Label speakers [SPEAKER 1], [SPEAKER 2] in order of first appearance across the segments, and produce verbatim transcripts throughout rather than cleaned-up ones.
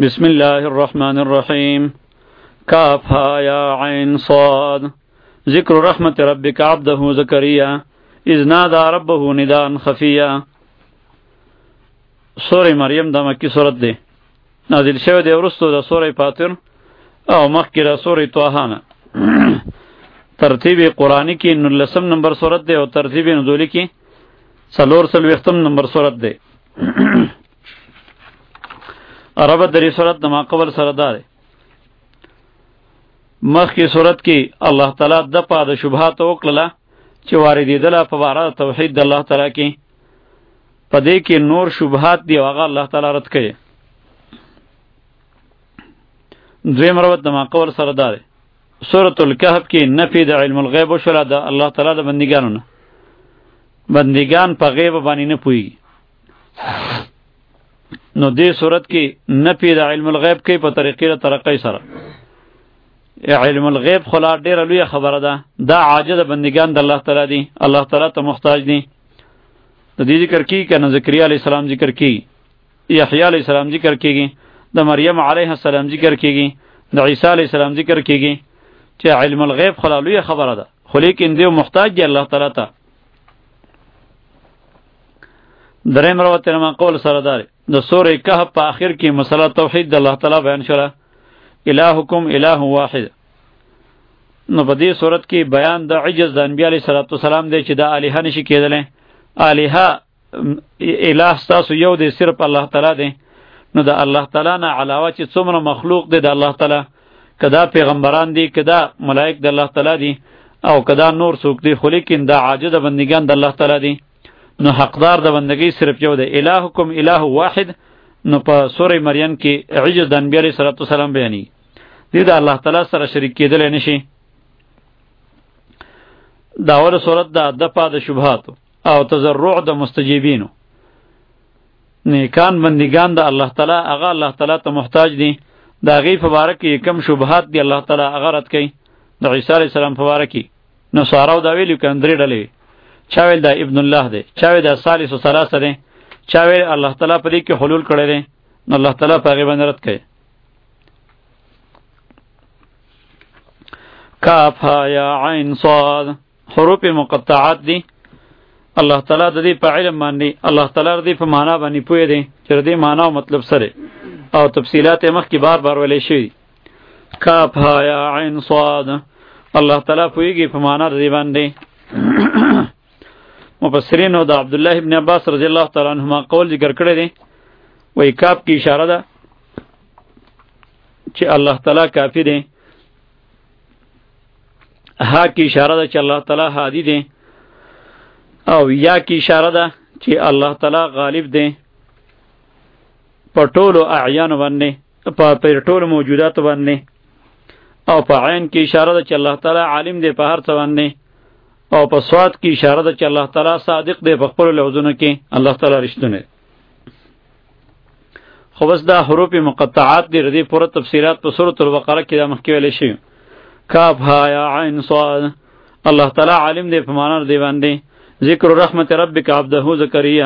[SPEAKER 1] بسم الله الرحمن الرحيم كاف ها يا عين صاد ذكر رحمة ربك عبده زكريا إذ نادى ربه نداء خفيا. سورة مريم دا مکی سورت ده نازل شوه ده ورستو دا سورة فاطر او مخی دا سورة طه. ترتیب قرآنی کی نلسم نمبر سورت ده او ترتیب نزولی کی سلور سلویختم نمبر سورت ده. عربت دری صورت نما قبل سردار مخ کی صورت کی اللہ تعالی د پا د شبهات وکړه چې واردی دله په باره توحید د الله تعالی کی پدې کې نور شبهات دی هغه الله تعالی رد کړي. دویم روایت نما قبل سردار سورۃ الکهف کی نفی د علم الغیب وشوله د الله تعالی د بندګانو نه بندګان په غیب باندې نه پوهیږي. نو دې صورت کې نفی د علم الغیب کې په طریقې له ترقی سره علم الغیب خلا ډیره لوی خبره ده. دا عاجز بندگان د الله تعالی دي، الله تعالی ته محتاج دي. د دې ذکر کی کنه زکریا علیه السلام ذکر کی، یحیی علیه السلام ذکر کیږي، د مریم علیه السلام ذکر کیږي، د عیسی علیه السلام ذکر کیږي چې علم الغیب خلا لوی خبره ده، خو لیکن دی محتاج دی الله تعالی ته. دریم روایت ما قول سره دار د سورې کهف په آخر کې مسله توحید د الله تعالی بیان شوه، الہکم الہ واحد. نو په دې صورت کې بیان د عجز د انبیاء علیه السلام دی چې د الہ نشي کېدلی. الہ الہ ستاسو یو دی، صرف الله تعالی دی. نو د الله تعالی نه علاوه چې څومره مخلوق دی د الله تعالی، کدا پیغمبران دی، کدا ملائک د الله تعالی دی، او کدا نور څوک دی، خو لیکن د عاجز بندگان د الله تعالی دی. نو حقدار د بندگی صرف یو دی، الہکم الہ واحد. نو په سورې مریم کې عجز د انبیاء علیه السلام بیانې دی، د الله تعالی سره شریک کېدلی نشي. دا اوله صورت ده د پا د شبهات او تضرع د مستجیبینو. نیکان بندگان د الله تعالی هغه الله تعالی ته محتاج دي. د هغې په باره کې کم شبهات دي الله تعالی هغه رد کوي. د عیسی علیه السلام په باره کې نصاراو دا ویلي که درې ډلې، چا ویل دا ابن الله دی، چا ویل دا ثالث ثلاثه دی، چا ویل الله تعالی په دې کې حلول کړی دی. نو الله تعالی په هغې باندې رد کوي. کاف ها یا عین صاد حروف مقطعات دی. الله تعالی د دې په علم باندې الله تعالی د دې په معنا باندې پوهه دی چې د دې معنا او مطلب سره او تفصیلات یې مخکې بار بار ویلې شوي. کاف ها یا عین صاد الله تعالی پوهېږي په معنا د دې باندې. مفسرینو د عبدالله ابن عباس رضی الله تعالی عنهما قول ذکر کړی دی، وایي کاف کی اشاره ده چې الله تعالی کافی دی، ها کی اشاره ده چې الله تعالی هادی دی، او یا کی اشاره ده چې الله تعالی غالب دی په ټولو اعیان باندې، په ټولو موجودات باندې، او په عین کی اشاره ده چې الله تعالی عالم دی په هر څه باندې، او په صاد کی اشاره ده چې الله تعالی صادق دی په خپلو لفظونو کې، الله تعالی رښتونی. خو بس دا حروف مقطعات دی، ردی پوره تفسیرات په سورۃ البقره کې دا مخکې ویلی شوي. کاف ها یا عین صاد الله تعالی عالم دی په معنا دی باندې. ذکر رحمت ربک عبده زکریا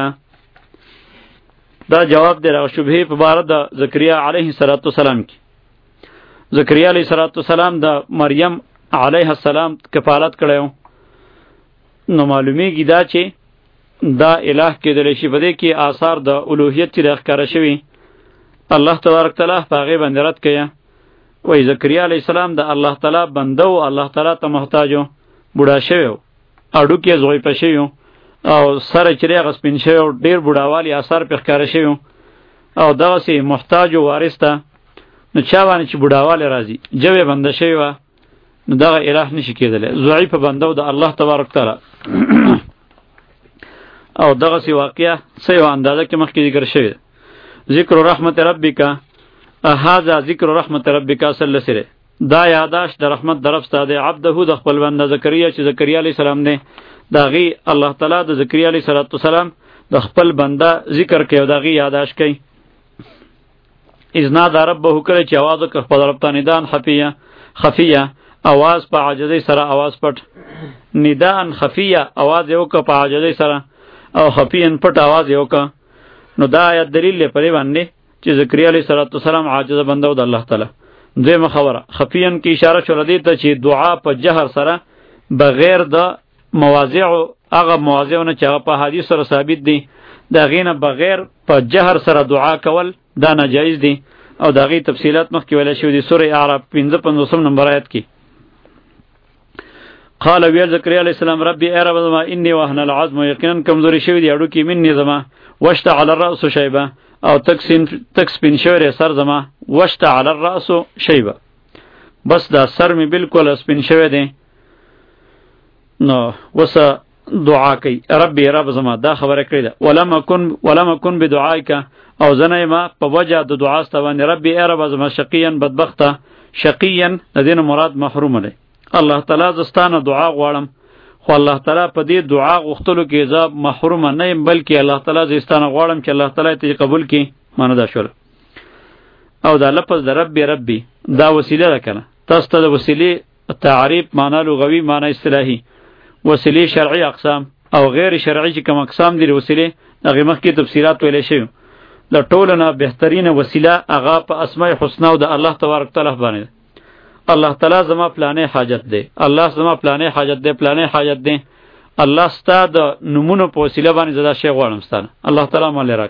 [SPEAKER 1] دا جواب دی راغ شبهه په باره د زکریا علیه السلام کې. زکریا علیه السلام د مریم علیه السلام کفالت کړی، نو معلومیږي دا چې دا الہ کېدلی شي. په دې کې آثار د الوهیت چې راښکاره شوي الله تبارک تعالی په هغې باندې رد کوي. وایي زکریا علیه السلام د الله تعالی بنده و، الله تعالی ته محتاج و، بوډا شوی و، هډوکي یې زغیپه شوي و، او سره چې دی هغه سپین شوی و، ډېر بوډاوالي آثار پرې ښکاره شوي و، او دغسې محتاج و وارث ته. نو چا باندې چې بوډاوالی راځي، ژبه بنده شوې وه، نو دغه الہ نشي کېدلی، ضعیفه بنده و د الله تبارک تعالی. او دغسې واقعه څه یوه اندازه کې مخکې ذکر شوې ده. ذکر رحمت ربک هذا ذکر رحمت ربک اصل لسره دا یاداشت د رحمت د رب ستا دی، عبده د خپل بنده زکریا چې زکریا علیه السلام دی، د هغې الله تعالی د زکریا علیه السلام د خپل بنده ذکر کوي او د هغې یاداشت کوي. اذ نادى ربه کله چې اواز وکړ خپل رب ته، نداء خفیه خفیه اواز په عاجزۍ سره، اواز پټ، نداء خفیه اواز یې وکړه په عاجزۍ سره، او خفیه پټ اواز یې وکړه. نو دا آیت دلیل دی په دې باندې چې زکریا علیه السلام عاجز بنده و د الله تعالی. دویمه خبره خفیان کې اشاره شوه دې ته چې دعا په جهر سره بغیر د مواضع هغه مواضعونه چې هغه په حدیث سره ثابت دي د هغې نه بغیر په جهر سره دعا کول دا ناجایز دي او د هغې تفصیلات مخکې ویلی شوي دي سورې اعراف پنځه پنځوسم نمبر آیت کې. قال ویل زکریا علیه السلام ربي ای رب زما انی وهن العظم یقینا کمزوري شوي دي هډوکي مني زما واشتعل الرأس شیبه او تک سپین شوی سر زما واشتعل الرأس شیبه بس دا سر می بالکل سپین شوی دی. نو وسه دعا کوي ربي رب زما دا خبره کړې ده ولم اكن ولم اكن بدعائک او زنه ما په وجه د دعا ستوانه ربي ای رب زما شقیا بدبخته شقیا د دین مراد محروم دی. الله تعالی زستانه دعا غواړم خو الله تعالی په دې دعا غوښتلو کې زاب محروم نه یم بلکې الله تعالی زستانه غواړم چې الله تعالی ته قبول کړي. معنی دا شول او دا لفظ د ربي ربي دا وسیله ده کنه. تاسو ته د وسیلې تعریف معنی لغوي معنی اصطلاحي وسیلې شرعي اقسام او غیر شرعي چې کوم اقسام دي وسیلې هغه مخکې تفسیرات ویلې شوی. د ټولو نه بهترینه وسیله هغه په اسماء الحسنا او د الله تبارک تعالی باندې الله تعالی زما پلانې حاجت دی الله زما پلانې حاجت دی پلانې حاجت دی الله ستا د نمونو په وسیله باندې زدا شی غواړم ستانه الله تعالی مال راک.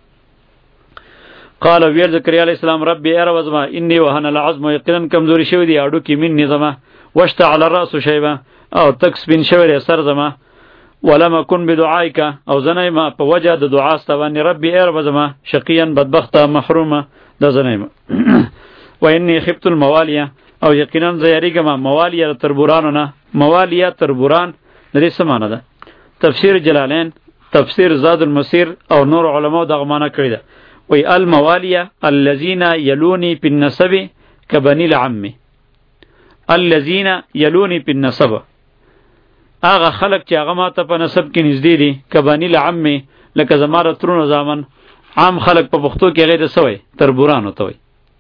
[SPEAKER 1] قال ویل زکریا علیه السلام ربي ای رب زما انی وهن العظم یقینا کمزوري شوی دی اډو کې من زما واشتعل الراس شیبه او تک سپین شوی سر زما ولم اكن بدعائک او زنه ما په وجه د دعا ستوانه ربي ای رب زما شقیا بدبخته محرومه د زنه ما و انی خفت الموالیه او یقینا زیریګه موالیه تربورانو نه موالیه تربوران لري سمانه ده. تفسیر جلالین تفسیر زاد المسیر او نور علماء دغه معنی کړی ده. وی الموالیه الذين يلوني بالنسب كبني العم الذين يلوني بالنسب هغه خلق چې هغه ماته په نسب کې نږدې دي کبني العم لکه زماره ترونو زامن عام خلق په پښتو کې غیر سوی تربوران وته وي.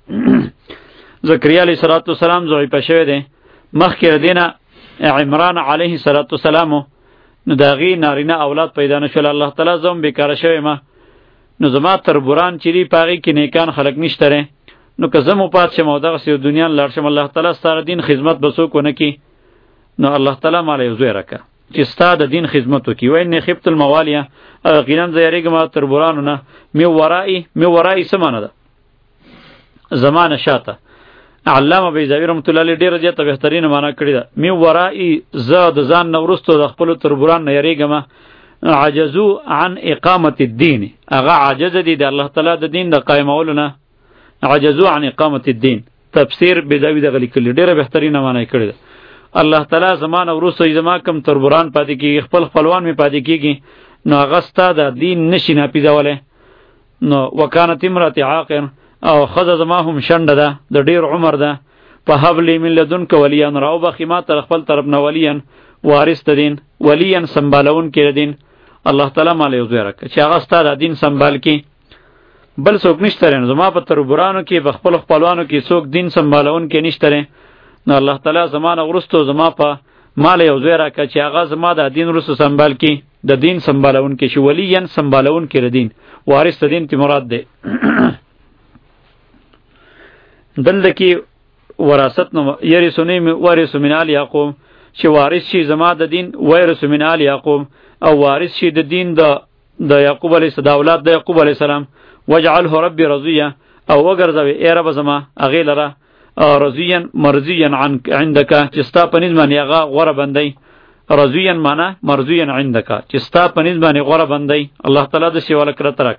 [SPEAKER 1] زکریا علیه السلام زوی پښوی دی مخکې دینه عمران علیه السلام نو داغي نارینه اولاد پیدا نشول الله تعالی زوم بیکاره شوی ما نو زما تربوران چری پاغي کې نیکان خلق نشته نو که زمو پات شم او دغه سی دنیا لار شم الله تعالی ستاره دین خدمت بسو کو نه کی نو الله تعالی مال یو زوی راکا چې ستاره دین خدمت وکي وای نه خفت الموالیه یقینا زیریګه ما تربورانو نه می ورای می ورای سمانه ده زمانه شاته علامه بیزاوی رحمت الله علیه ډیره زیاته بهترینه معنا کړی ده می ورای زاد ځان نورستو د خپل تربوران نه یریګه ما عجزو عن اقامت الدین اغه عاجز دي د الله تعالی د دین د قائمولو نه عجزو عن اقامت الدین تفسیر بیزاوی دغه لیکل ډیره بهترینه معنا کړی ده. الله تعالی زمانه ورسو زما کم تربوران پاتې کی خپل خپلوان می پاتې کیږي نو هغه ستا د دین نشي ناپیدوله نو وکانت امرات عاقر او خذ زما هم شنده ده د ډیر عمر ده په حبلی من لدن کو ولیان راو بخیما تر خپل طرف نه ولیان وارث دین ولیان سنبالون کې دین الله تعالی مال یو زیرک چې هغه ستاره دین سنبال کی بل څوک نشته رن زما په تربورانو کې په خپل خپلوانو کې څوک دین سنبالون کې نشته نو الله تعالی زمانه ورستو زما په مال یو زیرک چې هغه زما د دین ورستو سنبال کی د دین سنبالون کې شو ولیان سنبالون کې دین وارث دین تی مراد ده. دلته کې وراثت نو یریسونی وارث من آل یعقوب چې وارث شي زما د دین وارث من آل یعقوب او وارث شي د دین د د یعقوب علیه السلام اولاد د یعقوب علیه السلام وجعله ربي رضیا او وګرځوي ای رب زما اغه لره رضیا مرضیا عن عندك چې ستا په نظم باندې هغه غوړه بندي رضیا معنا مرضیا عندك چې ستا په نظم باندې غوړه بندي الله تعالی د شی ولکره ترک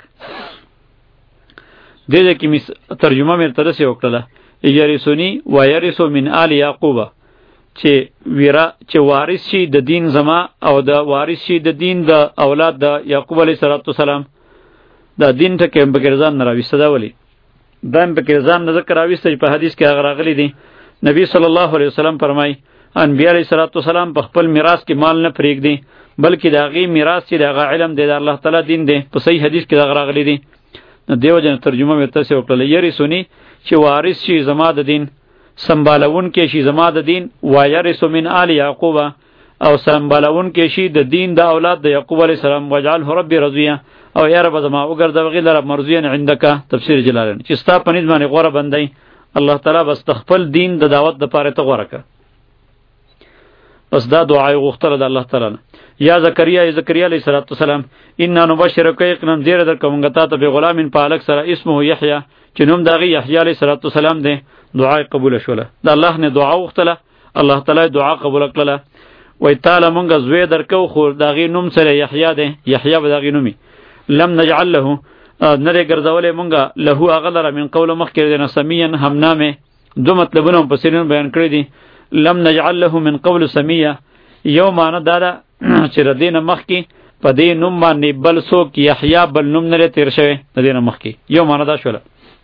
[SPEAKER 1] دې دې کې ترجمه مې تر څه وکړه یریسونی و یریسو من آل یعقوب چې ویرا چې وارث شي د دین زما او د وارث شي د دین د اولاد د یعقوب علیه السلام د دین ته کې بګرزان نه راويسته دا ولی دم بګرزان نه ذکر راويسته په حدیث کې هغه راغلی دی نبی صلی الله علیه وسلم فرمای انبیاء علیه السلام په خپل میراث کې مال نه پرېږدي بلکې دا غي میراث چې دا علم دی د الله تعالی دین دی په صحیح حدیث کې دا راغلی دی دیو جن ترجمه مې تاسو وکړه یری سنی چې وارث شي زما د دین سنبالون کې شي زما د دین و یرث من آل یعقوب او سمبالون کې شي د دین د اولاد د یعقوب علیه السلام وجعله ربي رضیه او یا رب زما وګرځه وغیره مرضیان عندک تفسیر جلالین چې ستا په نظم باندې غوړه بندای الله تعالی بس تخپل دین د دعوت د پاره ته غوړه کا بس دا دعای غوښتل د الله تعالی یا زکریا یا زکریا علیه السلام ان نبشرک یقنم زیر در کومګه تا ته به غلامین پالک سره اسمه یحیی چې نوم دغه یحیی علیه السلام دی دعای قبول شوله د الله نه دعا وغوښتله الله تعالی دعا قبول کړله وای تعالی مونږ زوی درکو خو دغه نوم سره یحیی دی یحیی به دغه نومي لم نجعل له نره ګرځولې مونږه له اغلر من قول مخکې دینه سمیان هم نامه دو مطلبونه په سرین بیان کړی دي لم نجعل له من قول سمیه یو معنی دا ده چې ردینه مخکې په دې نوم باندې بل څوک یحیی بل نوم نه تیر شوی د دینه مخکې یو معنی دا شوله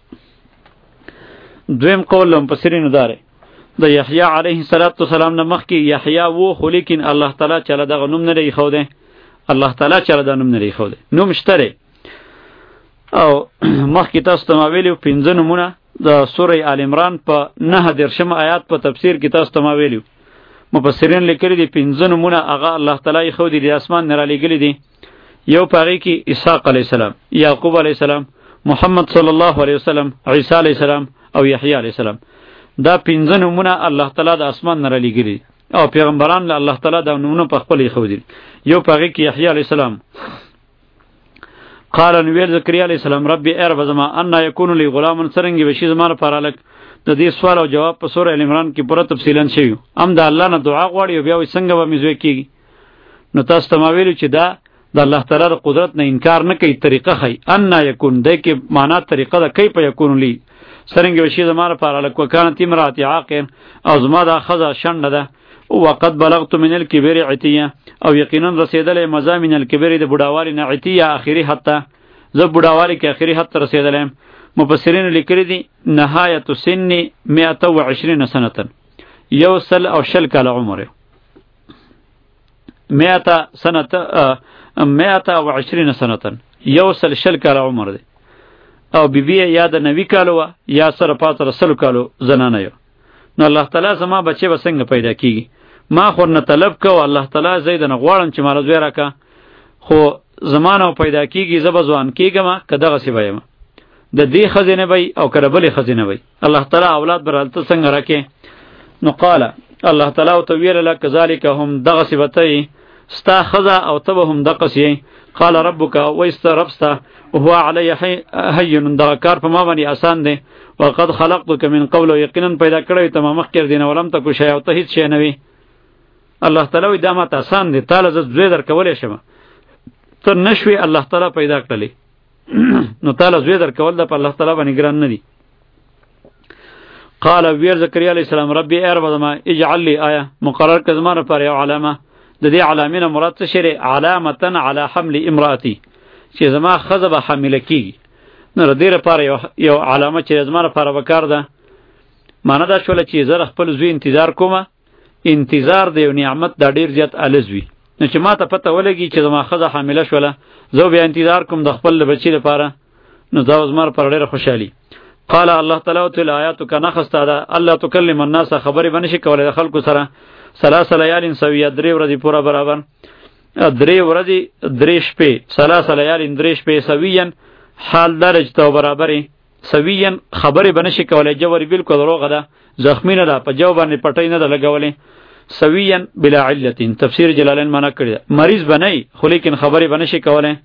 [SPEAKER 1] دویم قول لم په سرین داره د یحیی علیه السلام نه مخکې یحیی وو خو لیکن الله تعالی چله دغه نوم نه خو ده الله تعالی چره دا نوم نه خو ده نوم شته او مخکې تاسو ته ما ویلو پنځه نومونه د سوره آل عمران په نه درشم آیات په تفسیر کې تاسو ته ما ویلو مفسرین لیکلي دي پنځه نومونه هغه الله تعالی خو دي د اسمان نه را لېږلي دي یو پاره کې اسحاق علیه السلام یعقوب علیه السلام محمد صلی الله علیه وسلم عیسی علیه السلام او یحیی علیه السلام دا پنځه نومونه الله تعالی د اسمان نه را لېږلي او پیغمبران له الله تعالی دا نومونه په خپل خو دي یو پاره کې یحیی علیه السلام قال نویل زکریا علیہ السلام ربی ارب زما ان یکون لی غلام سرنگی بشی زما پر الک د دې سوال او جواب په سوره ال عمران کې پوره تفصیلا شوی ام د الله نه دعا غواړي او بیا وي څنګه به مزوي کیږي نو تاسو ته ما ویلو چې دا د الله تعالی د قدرت نه انکار نه کوي طریقه خي ان یکون د کې معنا طریقه ده کیف یکون لی سرنگی بشی زما پر الک وکانت امرات عاقر او زما دا خزا شند ده وقد بلغت من الكبر عتیه او یقینا رسیدلې مزامن الكبر د بډاوالي نه عتیه اخیری حتی زه بډاوالي کې اخیری حتی رسیدلم مفسرین لیکلي دي نهایت سن مئة وعشرين سنه یو سل او شل کال عمر مئة سنه مئة وعشرين سنه یو سل شل کال عمر دی او بیبی یا د نوی کالو یا سره پات رسول کالو زنانه یو نو الله تعالی زما بچي به څنګه پیدا کیږي ما خو نه طلب کو الله تعالی زید نه غواړم چې مال زوی راکا خو زمانه پیدا کیږي زب ځوان کیګم کداغه سی وایم د دې خزینه وي او کړه بلې خزینه وي الله تعالی اولاد برالته څنګه راکې نو قال الله تعالی او تویل لك ذلك هم دغه صفته ستا خزا او تب هم دغه سی قال ربک ويست ربستا وهو علی هین دغه کار په ما باندې آسان دی وقد خلقتك من قبل یقینا پیدا کړی ته ما مخکې دینه ولم تکو شی او ته هیڅ شی نه وي الله تعالی دا ماته آسان دی تعالی ز زوی در کولې شم ته نشوي الله تعالی پیدا کړلی نو تعالی زوی در کول د په الله تعالی باندې ګران نه دی قال ویر زکریا علیہ السلام ربی ای رب ما اجعل لي آیه مقرر کزمانه پر یو علامه د دې علامینه مراد څه شری علامتن علی حمل امراتی چې زما خزبه حامله کیږي نو ردی لپاره یو یو علامه چې زما لپاره وکړ ده معنی دا شول چې زه خپل زوی انتظار کوم انتظار د یو نعمت د ډیر زیات الزوی نو چې ما ته پته ولګي چې زما خزه حامله شوله زه بیا انتظار کوم د خپل بچی لپاره نو دا زما لپاره ډیره خوشحالي قال الله تعالی تعالی آیاتک نخستا ده الله تکلم الناس خبرې بنشي کولای د خلکو سره ثلاث لیال سویه درې ورځې پورا برابر درې ورځې درې شپې ثلاث لیال درې شپې سویین حال درج تو برابرې سویین خبرې بنشي کولای جوړ بالکل دروغه ده زخمی نه ده په جواب باندې پټی نه ده لګولې سویین بلا علت تفسیر جلالین معنا کړی مریض بنئ خو لیکن خبرې بنشي کولای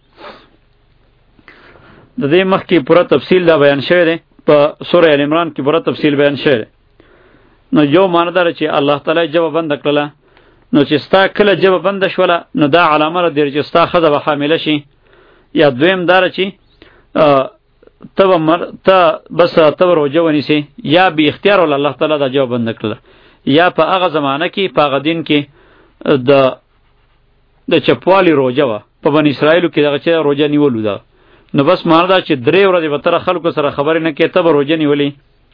[SPEAKER 1] د دې مخ کې پوره تفصیل دا بیان شوی دی په سوره ال عمران کې پوره تفصیل بیان شوی نو یو معنی دار چې الله تعالی جواب بند کړله نو چې ستا کله جواب بند شوله نو دا علامه را دی چې ستا خزه به حامله شي یا دویم دار چې تب مر ته بس تب روجه ونیسي یا به اختیار ول الله تعالی دا جواب بند کړله یا په هغه زمانه کې په هغه دین کې د د چپوالی روجه وا په بنی اسرائیل کې دغه چې روجه نیولو دا نو بس معنی دا چې درې ورځې به تر خلکو سره خبرې نه کې تب روجه نیولې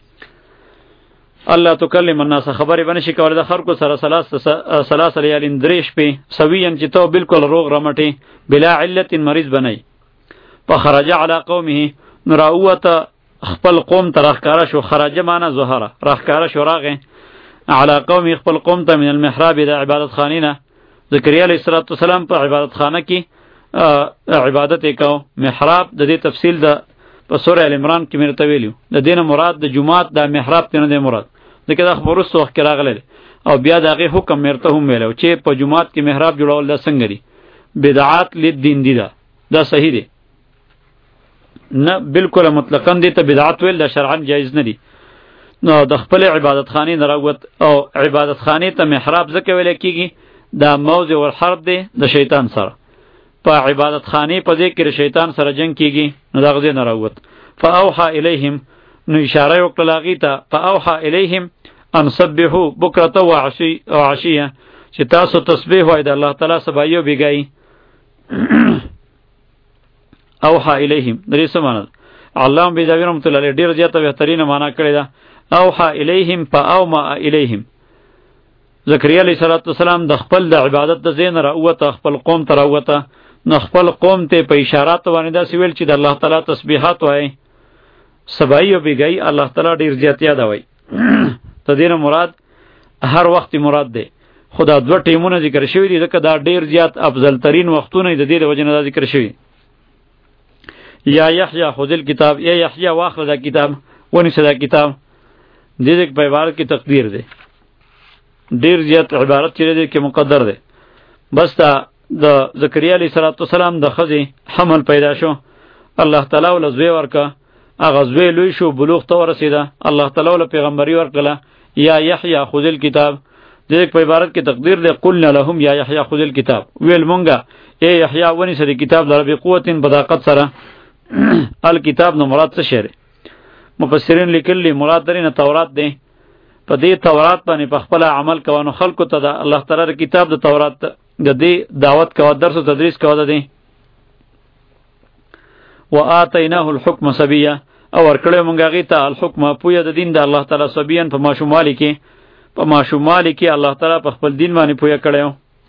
[SPEAKER 1] الله تکلم الناس خبرې بنشي کولای د خلکو سره ثلاث ثلاث لیال درې شپې سویین چې ته بالکل روغ رمټې بلا علت مریض بنئ فخرج على قومه نراوت خپل قوم ته راخکاره شو خرج معنا ظهره راخکاره شو راغه على قوم خپل قوم ته من المحراب د عبادت خانینه زکریا علیه السلام په عبادت خانه کې عبادت وکاو. محراب د دې تفصیل د په سورہ ال عمران کې مرته ویلو. د دینه مراد د جمعات د محراب ته نه دی مراد، ځکه دا خبرو وخت کې راغلی او بیا دغه حکم مرته هم ویلو چې په جمعات کې محراب جوړول د څنګه دی بدعات لدین دی. دا دا صحیح دی نه بالکل مطلقاً دی ته بدعت ویل د شرعاً جایز نه دی. نو د خپل عبادت خانه نه راوت او عبادت خانه ته محراب ځکه ویل کیږي دا موضع الحرب دی د شیطان سره. په عبادت خانه په دې کې شیطان سره جنگ کیږي نو دا غزه نه راوت. فاوحى الیهم نو اشاره وکړه لاغی ته فاوحى الیهم ان سبحوا بکرة وعشی او عشیه چې تاسو تسبیح وای د الله تعالی سبایو بیګای. اوحى الیهم درې سمانه علامه بیزاوی رحمۃ اللہ علیہ ډیر زیاته بهترینه معنا کړی دا. اوحى الیهم فاوما الیهم زکریا علیہ السلام د خپل د عبادت د زین راوته خپل قوم ته راوته نو خپل قوم ته په اشارات باندې دا سویل چې د الله تعالی تسبیحات وای سبایو بیګای الله تعالی ډیر زیات یاد وای. ته دینه مراد هر وخت مراد دی. خدا دوه ټیمونه ذکر شوی دي ځکه دا ډیر زیات افضل ترین وختونه د دې د وجه نه ذکر شوی. یا یحیی خذ الکتاب یا یحیی واخذ کتاب ونیسه دا کتاب دې دې په عبارت کې تقدیر دی ډیر زیات عبارت چې دې کې مقدر دی. بس دا د زکریا علیه السلام د خزي حمل پیدا شو الله تعالی ول زوی ورکا هغه زوی لوی شو بلوغ ته ورسیده الله تعالی ول پیغمبري ورکړه. یا یحیی خذ الکتاب دې په عبارت کې تقدیر دی قلنا لهم یا یحیی خذ الکتاب ویل مونږه ای یحیی ونیسه د کتاب لره بقوت بداقت سره. الکتاب نو مراد څه شری مفسرین لیکلی مراد درینه تورات دی. په دې تورات باندې په خپل عمل کوونو خلکو ته د الله تعالی کتاب د تورات د دې دعوت کوه درس او تدریس کوه د دې. وآتیناه الحکم صبیا او ورکړې مونږه غی ته الحکم پوی د دین د الله تعالی صبیان په ماشومالی کې په ماشومالی کې الله تعالی په خپل دین باندې پوی کړو.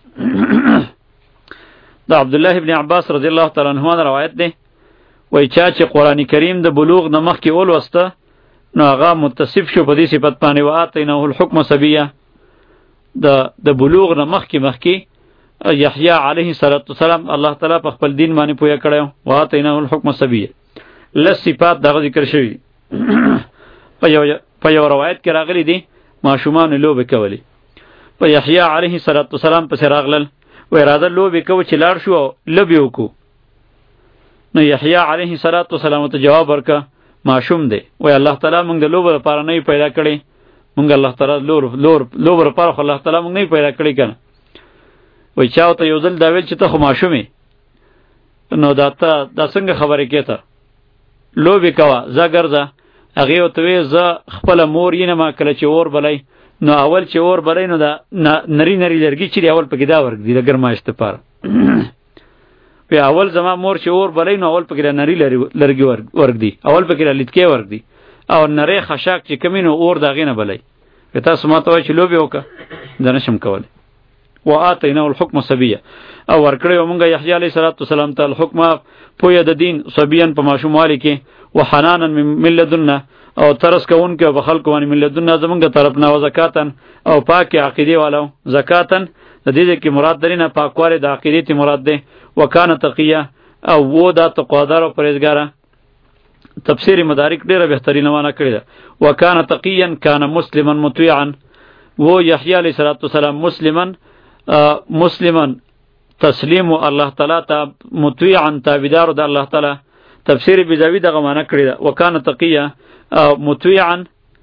[SPEAKER 1] د عبد الله ابن عباس رضی الله تعالی عنهما روایت ده وای چا چې قران کریم د بلوغ نه مخکې اول وسته نو هغه متصف شو په دې صفت باندې وآتیناه الحکم صبیا د د بلوغ نه مخکې مخکې یحیی علیه السلام الله تعالی په خپل دین باندې پوی کړو وآتیناه الحکم صبیا. لس صفات دغه ذکر شوی په یو په یو روایت کې راغلی دي ماشومان لوبه کولی په یحیی علیه السلام پس راغلل و اراده لوبه کو چې لاړ شو لوبه وکړو نو یحیی علیه السلام ته جواب ورکا معشوم دی وای الله تعالی مونږ د لوبه لپاره نه پیدا کړی مونږ الله تعالی لور لور لوبه لپاره الله تعالی مونږ نه پیدا کړی کنه. وای چاو ته یو ځل دا ویل چې ته خو معشومې نو دا ته دا څنګه خبرې کېته لوبه کوا زه ګرځه هغه ته وی زه خپل مور یې نه ما کله چې اور بلای نو اول چې اور بلای نو دا نری نری لرګي چې اول پکې دا ورګ دی د ګرماشت لپاره په اول زما مور چې اور بلای نو اول پکې نری لرګي ورګ دی اول پکې لټکې ورګ دی او نری خشاک چې کمینو اور داغې نه بلای که تاسو ماته وای چې لوبه وکړه دا نشم کولی. وآتیناه الحکم صبیا او ورکړی مونږه یحیی علیه السلام ته الحکم پوی د دین صبیان په ماشوموالی کې وحنانا من لدنا او ترس کوونکې په خلکو باندې من لدنا زمونږ طرف نه او زکاتن او پاک عقیده والو زکاتن د دې کې مراد درینه پاکوالی د عقیدې ته مراد ده. وکانه تقیه او و دا تقوادار او پرهیزګار. تفسیر مدارک ډیره بهترینه معنا کړی ده. وکانه تقیا کان مسلما مطیعا و یحیی علیه السلام مسلما مسلما تسلیم الله تعالی ته مطیعا تابعدار د الله تعالی. تفسیر بیزاوی دغه معنا کړی ده. وکانه تقیا مطیعا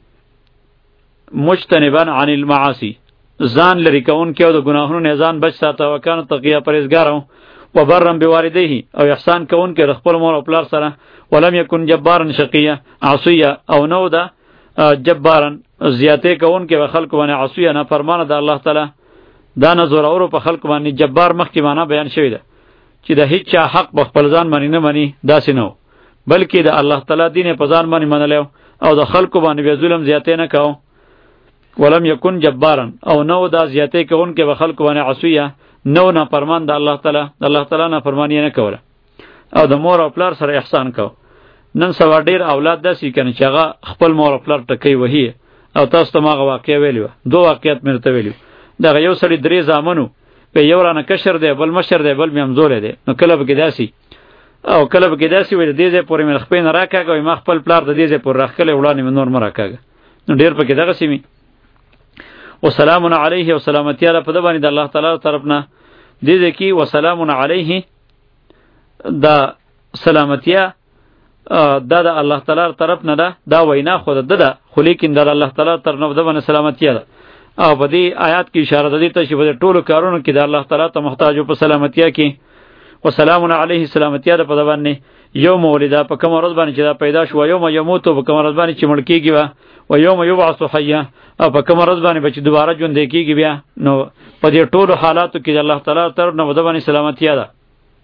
[SPEAKER 1] مجتنبا عن المعاصی ځان لري کون کې او د ګناهونو نه ځان بچ ساته. وکانه تقیا پرهیزګار و برم بوالدیه او احسان کون کې خپل مور او پلار سره. ولم یکن جبارا شقیا عصیا او نو ده جبارا زیاته کون کې خلق باندې عصیا نه فرمانه د الله تعالی. دا نظر اورو په خلق باندې جبار مخکې معنا بیان شوی ده چې د هیڅ حق په خپل ځان باندې نه مني داسې نو بلکې د الله تعالی دین په ځان باندې منلو او د خلق باندې به ظلم زیاته نه کاو. ولم یکن جبارا او نو دا زیاته کون کې به خلق باندې عصیا نو نه فرمان د الله تعالی د الله تعالی نه فرمانی نه کوله او د مور او پلار سره احسان کو. نن سوا ډیر اولاد داسې کنه چې هغه خپل مور او پلار ټکی وهي او تاسو ته ما واقع ویلو دو واقعیت مرته ویلو. دا یو سړی درې زامنو په یو رانه کشر دی بل مشر دی بل میمزول دی نو کله به کې داسي او کله به کې داسي وي د دې ځای پورې مې خپې نه راکاږه ما خپل پلار د دې ځای پورې راخکلی وړاندې مې نور مه راکاږه نو ډېر پکې دغسې وي وسلام علیه او سلامتیا ده په ده باندې د الله تعالی طرف نه دې ځای کې وسلام علیه دا سلامتیا دا د الله تعالی طرف نه ده دا وینا خو ده ده خو لیکن دا د الله تعالی طرف نه ده باندې سلامتیا ده او په دې آیات کې اشاره ده دې ته چې په ټولو کارونو کې د الله تعالی ته محتاج او په سلامتیا کې وسلام علیه سلامتیا ده په ده باندې یوم ولدا په کوم ورځ باندې چې دا پیدا شو یوم یموت په کوم ورځ باندې چې مړ کېږي و یوم یبعث حیا او په کوم ورځ باندې چې دوباره ژوند کېږي بیا نو په دې ټولو حالاتو کې د الله تعالی طرف نه ده باندې سلامتیا ده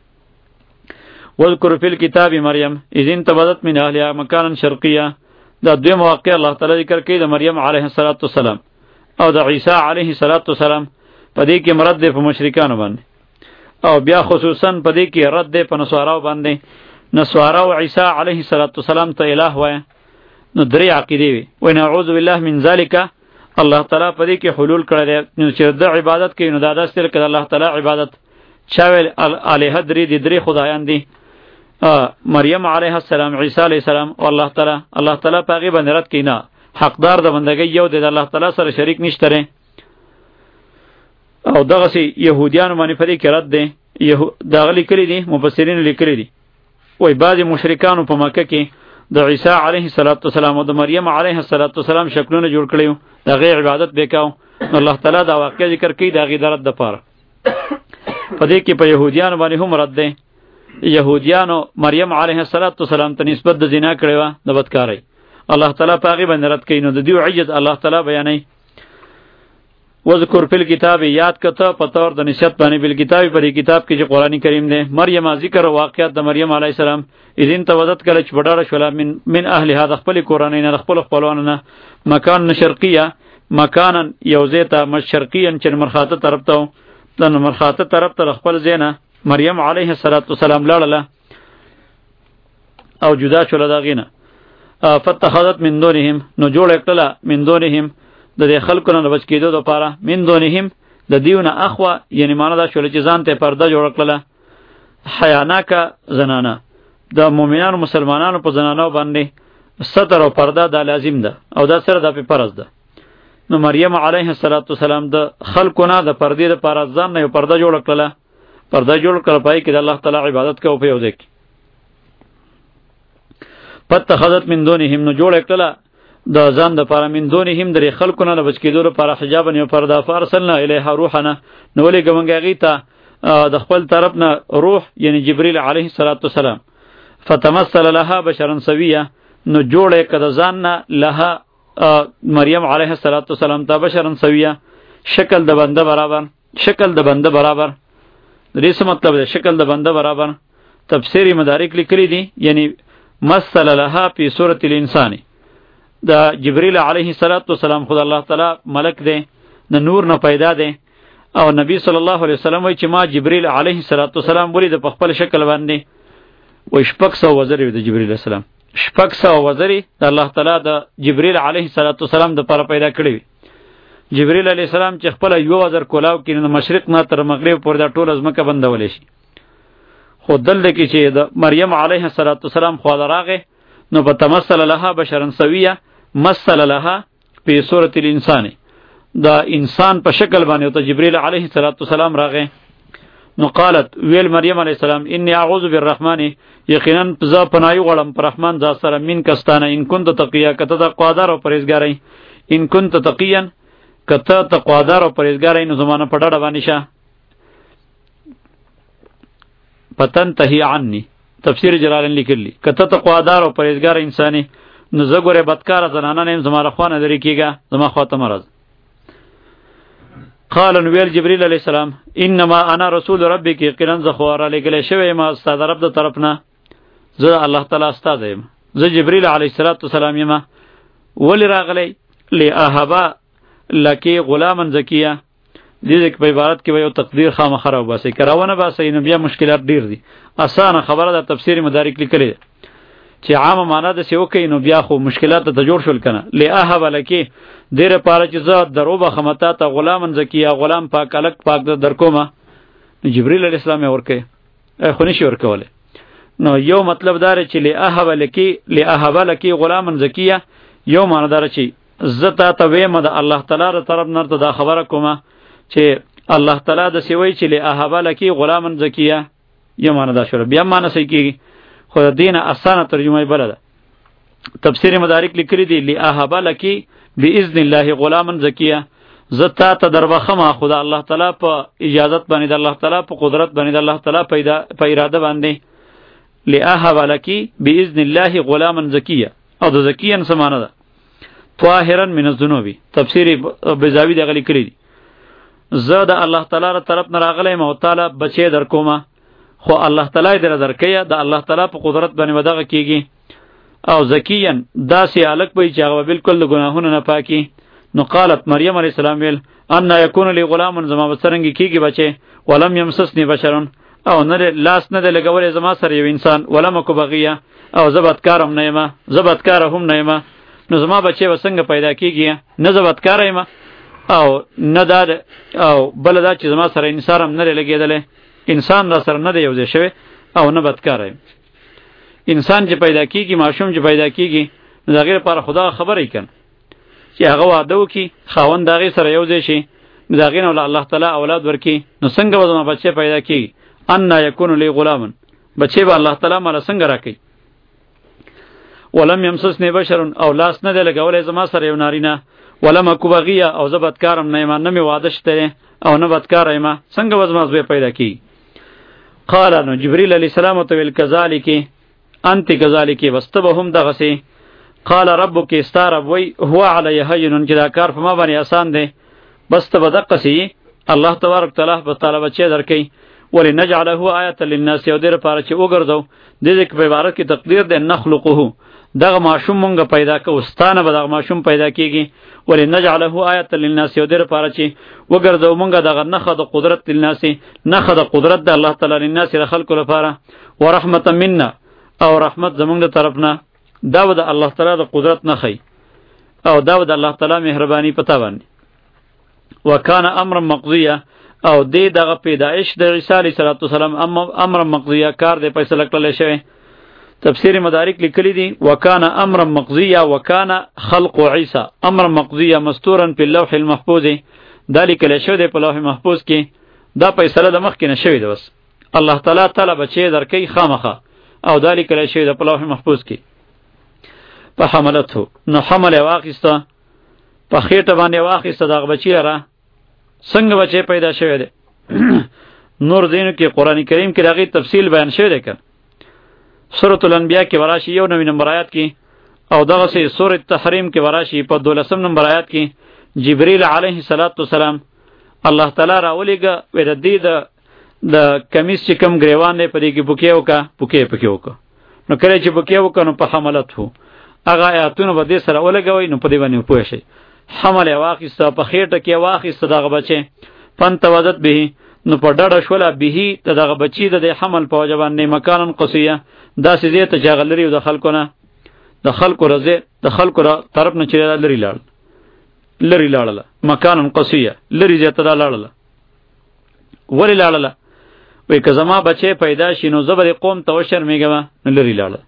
[SPEAKER 1] واذکر فی الکتاب مریم اذ انتبذت من اهلها مکانا شرقیا دا دوی مواقع الله تعالی ذکر کوي د مریم علیه السلام او د عیسی علیه السلام په دې کې مرد ده په مشرکانو باندې او بیا خصوصا په دې کې رد ده په نصاراو باندې نصارا او عیسی علیه السلام ته الہ وای نو درې عقیدې وي و نعوذ بالله من ذلک الله تعالی په دې کې حلول کړی نو چې د عبادت کوي نو دا داسې کړه الله تعالی عبادت چاویل الہ درې دي درې خدایان دي مریم علیه السلام عیسی علیه السلام او الله تعالی الله تعالی په هغې باندې رد کوي نه حقدار د بندګۍ یو دی د الله تعالی سره شریک نشته او دغسې یهودیانو باندې په دې کې رد دی دغه لیکلي دي مفسرین لیکلي دي وایي بعضې مشرکانو په مکه کې د عیسی علیه السلام او د مریم علیه السلام شکلونه جوړ کړي وو د هغې عبادت به یې کوو نو الله تعالی دا واقع ذکر کوي د هغې د رد دپاره په دې کې په یهودیانو باندې هم رد دی یهودیانو مریم علیه السلام ته نسبت د زنا کړې وه د بدکارۍ الله تعالی په هغې باندې رد کوي نو د دوی عجز الله تعالی بیانوي وذکر فی الکتاب یاد کته په طور د نصیحت باندې بل کتاب په دې کتاب کې چې قرآن کریم دی مریم ذکر او واقعات د مریم علیه السلام اذن توضت کله چې بډاړه شوله من من اهل هذا خپل کورنۍ نه خپل خپلوان نه مکان شرقیه مکانا یوزیتا مشرقیا چې مرخاته طرف ته د مرخاته طرف ته خپل زینه مریم علیه السلام لاړله او جدا شوله دا غینه فتخذت من دونهم نو جوړ کړله من دونهم د دې خلکو نه بچ کېدو دپاره من دونهم د دیونه اخوا یعنی معنا دا شوله چې ځان ته پرده جوړ کړله حیاناکه زنانه د مؤمنانو مسلمانانو په زنانو باندې ستر او پرده دا لازم ده او دا سره دا په فرض ده نو مریم علیه السلام د خلکو نه د پردې دپاره ځان نه یو پرده جوړ کړله پرده جوړ کړه پای کې د الله تعالی عبادت کوو په یو ځای کې فتخذت من دونهم نو جوړ کړله د ځان دپاره من دونهم درې خلکو نه د بچ کېدو لپاره حجابا یو پرده فارسلنا الیها روحنا نو ولېږه موږ هغې ته د خپل طرف نه روح یعنی جبریل علیه السلام فتمثل لها بشرا سویه نو جوړ یې که د ځان نه لها مریم علیه السلام ته بشرا سویه شکل د بنده برابر شکل د بنده برابر د دې څه مطلب دی شکل د بنده برابر تفسیری مدارک لیکلی دي یعنی مثل لها فی صورت الانسان دا جبریل علیه السلام خود الله تعالی ملک دی د نور نه پیدا دی او نبی صلی الله علیه وسلم وایي چې ما جبریل علیه السلام ولید په خپل شکل باندې و شپږ سوه وزرې د جبریل السلام شپږ سوه وزرې د الله تعالی د جبریل علیه السلام دپاره پیدا کړې وي جبریل علیه السلام چې خپله یو وزر کولاو کړي نو مشرق نه تر مغرب پورې دا ټوله ځمکه بندولی شي خو دلته کې چې د مریم علیه السلام خواله راغی نو په تمثل لها بشرا سویه مثل لها فی صورت الانسان دا انسان په شکل باندې او ته جبریل علیه السلام راغی نو قالت ویل مریم علیه السلام انی اعوذ بالرحمن یقینا زه پناهی غواړم په رحمان ذات سره من کستانه ان کنت تقیا که ته تقوادار او پرهیزګاری ان کنت تقیا که ته تقوادار او پرهیزګاری نو زمانه په ډډه باندې شه فتنتهی عني تفسیر جلالین لیکلی که ته تقوادار او پرهیزګار انسانی نو زه ګورې بدکاره زنانه نه یم زما له خوا نه لرې کېږه زما خوا ته مه راځه قال نو ویل جبریل علیه السلام انما انا رسول ربک یقینا زه خو رالیږلی شوی یم ستا د رب د طرف نه زه الله تعالی استازی یم زه جبریل علیه السلام یم ولې راغلی لاهبا لکې غلاما زکیه دې ځکه په عبارت کې به یو تقدیر خامخا راوباسئ که راونه باسئ نو بیا مشکلات ډېر دي اسانه خبره ده تفسیر مدارک لیکلی ده چې عامه معنا د سیو کوي نو بیا خو مشکلات ته جوړ شول کنه. لاهب لکی ډیره پاره چې زه دروبه خمتا ته غلام زکیه غلام پاک الک پاک در درکوما. جبرئیل علیه السلام ورکه خو نشي ورکوله. نو یو مطلب دار چې لاهب لکی لاهب لکی غلام زکیه یو معنا دار چې زتا ته وېمه د الله تعالی تر طرف نرته دا خبره کومه چې الله تعالی د سیوی چې لاهب لکی غلام زکیه یو معنا دا شوه. بیا معنا صحیح کیږي خو د دین اسانه ترجمه بل ده. تفسیر مدارک لیکلی دی لاهب لکی باذن الله غلام زکیه زتا ته دربخمه خدا الله تعالی په اجازت باندې د الله تعالی په قدرت باندې د الله تعالی پیدا په اراده باندې لاهب لکی باذن الله غلام زکیه او د زکیه سمانه ده طاهرا من الذنوب. تفسیر بیزاوی دغه لیکلی دی زه د الله تعالی تر طرف نه راغلی مو تعالی بچی در کومه خو الله تعالی در درکیا د الله تعالی په قدرت باندې ودغه کیږي او زکیان داسې الک به چې هغه بالکل د ګناهونو نه پاکي. نو قالت مریم علیه السلام ویل ان یکون لی غلام زما بسرنګ کیږي بچي ولم یمسسنی بشرن او نه لاس نه لګولې زما سره یو انسان ولم کو بغیه او زبدکارم نه یم زبدکار هم نه یم. نو زما بچي وسنګ پیدا کیږي نه زبدکار یم او نه دار او بل دا چې زما سره انسان هم نه لګیدل انسان را سره نه دی یوځای شوی او نه بدکار یم. انسان چې پیدا کیږي ماشوم چې پیدا کیږي نو دا غیر پر خدا خبرې کن چې هغه واده وکي خاوند دغه سره یوځای شي دا غین ول الله تعالی اولاد ورکی نو څنګه به زما بچي پیدا کیږي ان یکون لی غلام بچي به الله تعالی مال څنګه راکړي. ولم یمسسنی بشر او لاس نه دی لګولې زما سره یو نارینه ولم اکو بغیه او زبدکارم نه یم نه می واده شته او نه بدکار یم څنګه به زما زوی پیدا کیږي. قال نو جبرئیل علیہ السلام تو ویل کذالک انت کذالک واستبهم دغسی. قال ربک استرب وی هو علی هین چې دا کار په ما باندې آسان دی بس ته بدقسی الله تبارک تعالی په طالب چه درکې ولی نجعله آیه للناس یو دیر پاره چې وګرځو د دې په عبارت کې تقدیر د نخلقه دغه ماشوم مونږ پیدا کو ستانه به دغه ماشوم پیدا کیږي ولی نجعله آیه للناس یو دیر پاره چې وګرځو مونږ دغه نخه د قدرت للناس نخه د قدرت د الله تعالی للناس خلق لپاره ورحمت منا او رحمت زمونږ د طرفنا دا د الله تعالی د قدرت نه خي او دا د الله تعالی مهرباني پتا باندې وکانه امر مقضیه او دې دغه پیدائش د عیسی علیه السلام امر مقضیه کار د فیصله کړل شوی. تفسیر مدارک لیکلی دی وکانه امر مقضیه وکانه خلق عیسی امر مقضیه مستورا فی اللوح المحفوظ دا لیکل شوی دی په لوح محفوظ کې دا فیصله د مخ کې نشوي دی بس الله تعالی تعالی بچی درکې خامخه او دا لیکل شوی دی په لوح محفوظ کې. په حملته نو حمل واخیسته په خېټه باندې واخیسته دغه بچی را څنګه بچی پیدا شوی دی. نور دینو کې قران کریم کې دغه تفصیل بیان شوی دی. سورۃ الانبیاء کې وراشي یو نوی نمبر آیات کې او دغه سه سورۃ تحریم کې وراشي په دولسم نمبر آیات کې جبرئیل علیه السلام الله تعالی راولېګه ور دې د د کمیس چې کم گریوان دی په دې کې بوکې وکا بوکې پکې وکا نو کله چې بوکې وکا نو په حملت هو هغه آیاتونه به دې سره ولګوي نو په دې باندې پوه شي. حمل واخیسته په خېټه کې واخیسته دغه بچی فن توازت به نو په ډډه شوله به دغه بچی د حمل په وجه باندې مکانن قصیه داسې دې ته چې غلري د خلکو نه د خلکو رزه د خلکو را طرف نه چیرې لري لاړ لري لاړله مکانن قصیه لري زه ته لاړله ولی لاړله وای که زما بچی پیدا شي نو زبر قوم ته شرمېږم نو لري لاړه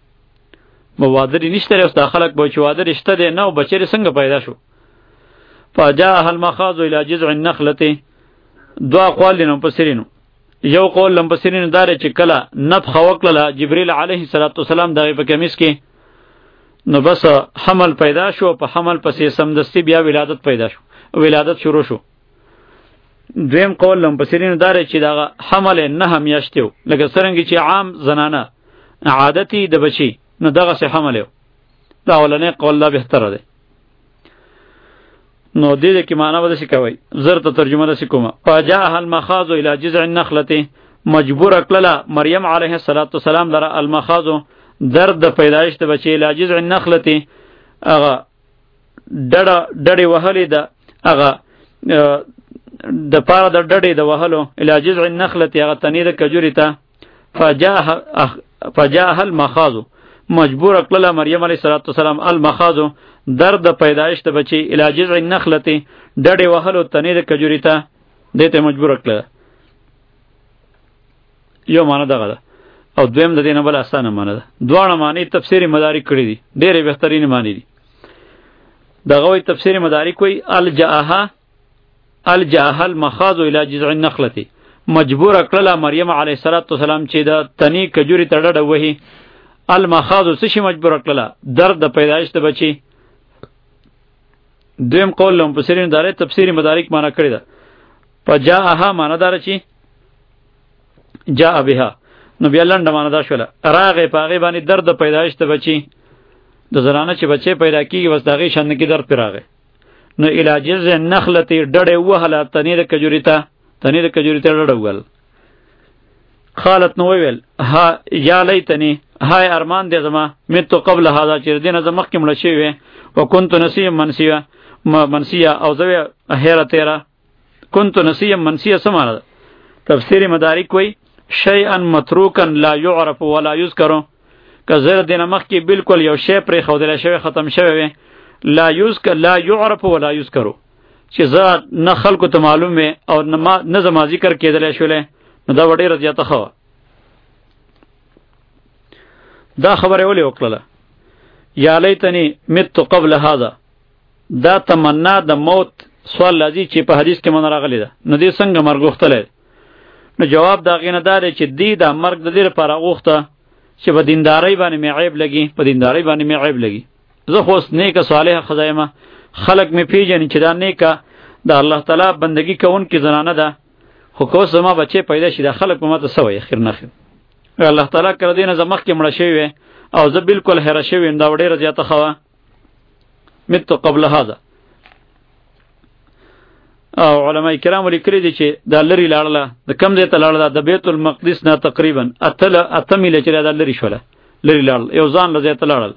[SPEAKER 1] موادری نشته اوس د خلک به چې واده رشته دی نو بچی څنګه پیدا شو. فجاء المخاض الى جذع النخله دوا قول نو پسرینو یو قول لم پسرینو دار چې کله نفخ وکړه جبرئیل علیه السلام دغه په کمیس کې نو بس حمل پیدا شو په حمل پسې سمدستی بیا ولادت پیدا شو ولادت شروع شو. دویم قول لم پسرینو دار چې دغه حمل نه هم یاشتو لکه څنګه چې عام زنانه عادتي د بچی نو دغه سه حمل یو دا ولنه قول لا بهتره ده. نو دې دې کې معنا ودا شي کوي زر ته ترجمه ده کومه فجاء المخاض الى جذع النخله مجبور کړله مریم علیه السلام لره المخاض درد پیدایش ته بچی الى جذع النخله هغه ډډه ډډې وهلې ده هغه د پاره د ډډې د وهلو الى جذع النخله هغه تنې د کجوري ته فجاء فجاء المخاض مجبور کړله مریم علیه السلام المخاض درد پیدایش د بچی الی جذع النخلة ډډې وهلو تنې د کجوري ته دې ته مجبور کړله. یو معنی دغه ده او دویم د دې نه بل اسانه معنی ده. دواړه معنی تفسیر مدارک کړي دي، ډېرې بهترین معنی دي. دغه وی تفسیر مدارک وی الجاها الجاها المخاض الی جذع النخلة مجبور کړله مریم علیه السلام چې د تنې کجوري ته ډډه وهي. المخاض څه شي مجبور کړله؟ درد د پیدایش د بچی. دویم قول له مفسرین داره تفسیر مدارک معنی کړی ده. په جاءها معنی دار چې جاء بها نو بیا لنډه معنی دا شوله راغې په هغې باندې درد د پیدایش د بچی. د زنانه چې بچی پیدا کېږي بس د هغې شانده کې درد پرې راغی. نو الی جذع النخلة ډډې ووهله تنې د کجوري ته تنې د کجوري ته ډډه ووهل. قالت نو ویل ها یا لیتنی های ارمان دی زما متو قبل هذا چې دینه زما مخکې مړه شوی وې وکنت نسیا منسیا منسیا او زوی هیره تیره کنت نسیا منسیا څه معنی ده؟ تفسیر مدارک وی شیئا متروکا لا یعرف ولا یذکر که زه دینه مخکې بالکل یو شی پرې ښودلی شوی ختم شوی وې لا یذکر لا یعرف ولا یذکر چې زه نه خلکو ته معلوم وې او نه زما ذکر کېدلی شولی نو دا به ډېره زیاته ښه وه. دا خبره ولې وکړله یا لیتنی مت قبل هذا دا تمنا د موت سوال لازی چې په حدیث کې من راغلی ده نو دې څنګه مرګ غوښتلی؟ نو جواب د هغې نه دا دی چې دې دا مرګ د دې لپاره غوښته چې په دیندارۍ باندې مې عیب لګي په دیندارۍ باندې مې عیب لګي. زه خو اوس نیکه صالحه ښځه یم، خلک مې پېژني چې دا نیکه د الله تعالی بندګي کوونکې زنانه ده، خو که اوس زما بچی پیدا شي دا خلک به ماته څه وایي خیر نخیر. الله تعالی کړه دې نه زه مخکې مړه شوی وې او زه بالکل هیره شوی یم دا به ډېره زیاته ښه وه. مت قبل هذا او علماء کرام لیکلي دي چې دا لرې لاړله د کوم ځای ته لاړله د بیت المقدس نه تقریبا اته اته میله چې دا لرې شوله لرې لاړل یو ځان له ځای ته لاړل.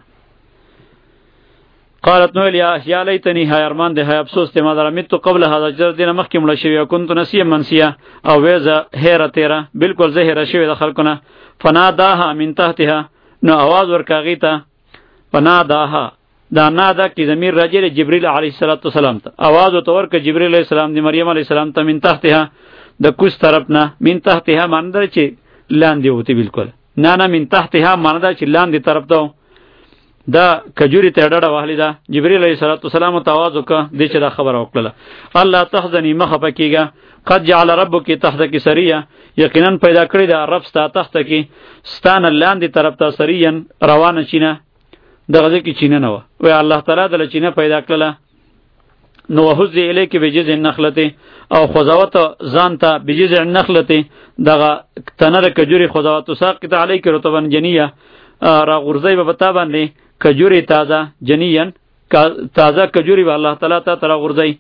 [SPEAKER 1] قالت نو یا یا لیتنی های ارمان دی های افسوس دی ما دره مت قبل هذا چې دینه مخکې مړه شوی کنت نسیا منسیا او وې زه هیره تیره بالکل زه هیره شوی د خلکو نه. فناداها من تحتها نو आवाज ورکاږي ته فناداها دا نادا کی ضمیر راجع جبرئیل علیه السلام ته आवाज ورته ورکړه جبرئیل علیه السلام دی مریم علیه السلام ته من تحتها د کوس طرف نه من تحتها معنی ده چې لاندې وتی بالکل نه نه من تحتها معنی ده چې لاندې طرف ته دا کجوری ته ډډه وهلی ده. جبرئیل علیه السلام ته आवाज وکړه دې چې دا خبره وکړه الله تحزنی مخه پکېږه قد جعل ربک تحتک سریه یقینا پیدا کړی دا رب ستا تحت کې ستانه لاندې طرف ته سریا روانه چینه دغه ځکه چینه نه و وی الله تعالی د چینه پیدا کړله. نو وحز الیک بجذع النخلة او خذوت ځانته بجذع النخلة دغه تنه د کجوري خذوت ساقط علیک رطبا جنیه را غرزی به پتا باندې کجوري تازه جنیان تازه کجوري به الله تعالی ته تر غرزی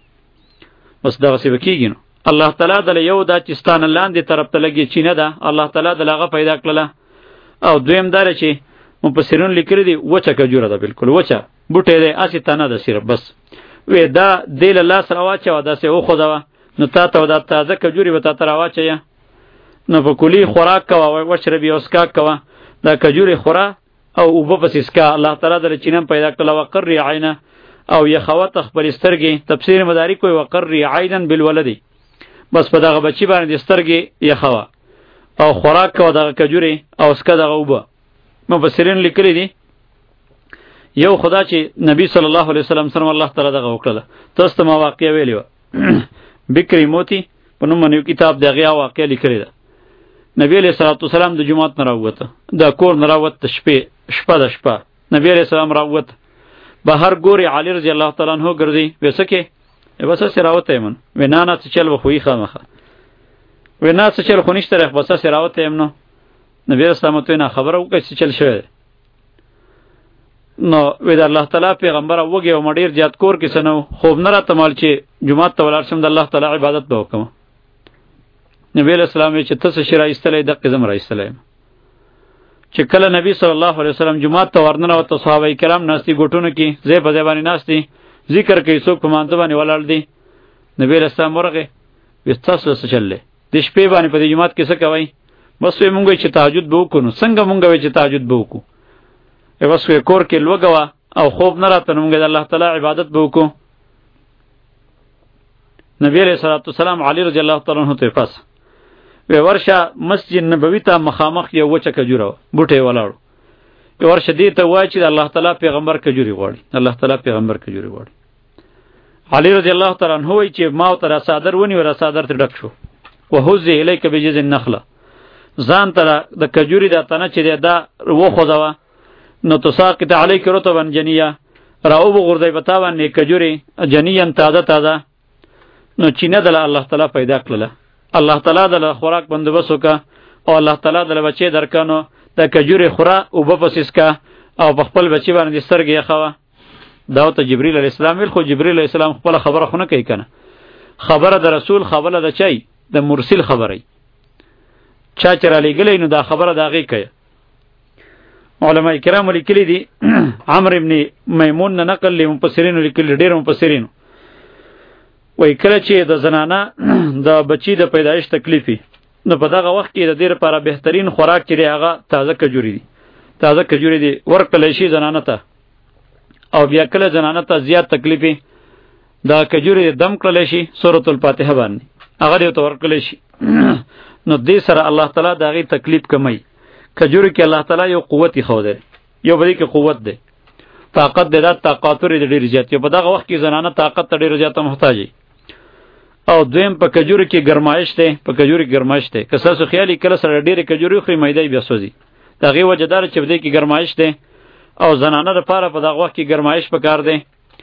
[SPEAKER 1] بس دغه سی بکیږي. نو الله تعالی د یو د چستان لاندې طرف ته لګي چینه ده الله تعالی د لغه پیدا کړله. او دویم دار چې مفسرون لیکلي دي وچه کجوره ده بالکل وچه بوټی دی اسی تنه ده صرف بس وی دا دیل الله سره واچوه داسې وخوځوه نو تا ته دا تازه کجوري به تا ته راواچوه نو په کلي خوراک کوه وشربي او څښاک کوه دا کجوري خوره او اوبه پسې څښه. الله تعالی د چینه پیدا کړله وقري عینه او یخوت خپل سترګې تفسیر مدارک کوي وقري عینا بالولد بس په دغه بچی باندې سترګې یخوه او خوراک کوه دغه کجوري او څښه دغه اوبه. مفسرین لیکلی دي یو خدا چې نبی صلی الله علیه وسلم سره الله تعالی دغه وکړه تاسو ته ما واقعیا ویلی و بکری موتی په نوم یو کتاب دغه واقعیا لیکلی ده. نبی علیہ الصلوۃ والسلام د جمعات نه راوته د کور نه راوته شپې شپه د شپه نبی علیہ السلام راوته بهر ګوري علی رضی الله تعالی عنہ ګرځي وسکه بس سره راوته من وینا نه څه چل وخوې خامخه وینا څه چل خو نشته رخ بس سره راوته نو نبی رسول الله ته خبره وکړه چې چل شوی نو وې د الله تعالی پیغمبر وګي او مډیر زیات کور کې سنو خوب نه راته مال چې جمعه ته ولر شم د الله تعالی عبادت به وکم. نبی رسول الله چې تاسو شرا استلې د قزم را استلې چې کله نبی صلی الله علیه وسلم جمعه ته ورننه او صحابه کرام ناشتي ګټونه کې زې په ځای باندې ناشتي ذکر کوي څوک په مانځ باندې ولال دي. نبی رسول الله مرغه وستاسو څه چللې د شپې باندې په جمعه کې څه کوي بس وی مونږ چې تهجد به وکړو څنګه مونږ وی چې تهجد به وکړو بس کور کې لوګوا او خوب نه راته نو موږ د الله تعالی عبادت به وکړو. نبی علیہ الصلوۃ والسلام علی رضی الله تعالی عنہ ته پاس و ورشه مسجد نبوی ته مخامخ یو وچه کجوره بوټه ولاړو. ورشه دې ته وای چې الله تعالی پیغمبر کجوري غواړي، الله تعالی پیغمبر کجوري غواړي. علی رضی الله تعالی عنہ وای چې ما تر صادر ونی ور صادر ته ډک شو. وهز الیک بجز النخله، ځان تر د کجوري د تنه چې دا و خوځوا نو تساقط علیک رطبا جنیه، راو بغردای بتاوان نه کجوري جنیان تازه تازه. نو چینه دل الله تعالی پیدا کړله، الله تعالی دل خوراک بندوبست وکا او الله تعالی دل بچی درکانو د کجوري خورا او بپسیس کا او خپل بچی باندې سترګې خوا. دا ته جبرئیل علیه السلام ویل، خو جبرئیل علیه السلام خپل خبره خونه کوي کنه، خبره د رسول خبره د چای د مرسل خبره چا چر علی گلی نو دا خبره داغه کوي. علماء کرام لیکلی دي عمرو ابن میمون نه نقل له مفسرین لیکلی ډیر مفسرین وای کله چې د زنانه د بچی د پیدایش تکلیفي نو په دغه وخت کې د دې لپاره بهترین خوراک چې هغه تازه کجوري دي، تازه کجوري دي ورکړل شي زنانه ته. او بیا کله زنانه ته زیات تکلیفي دا کجوري دم کړل شي سورۃ الفاتحه باندې هغه دې ته ورکړل شي. نو دې سره الله تعالی دغه تکلیف کمای. کجوري کې الله تعالی یو قوت خو ده، یو بده کې قوت ده، طاقت ده، دا طاقت لري ډېر زیات. په دغه وخت کې زنانه طاقت ته ډېر زیات محتاجي. او دویم په کجوري کې ګرمایش ده، په کجوري کې ګرمایش ده. که تاسو خیالي کله سره ډېر کجوري خوري مېده بیا سوځي. دغه وجدار چې بده کې ګرمایش ده او زنانه لپاره په دغه وخت کې ګرمایش پکار ده.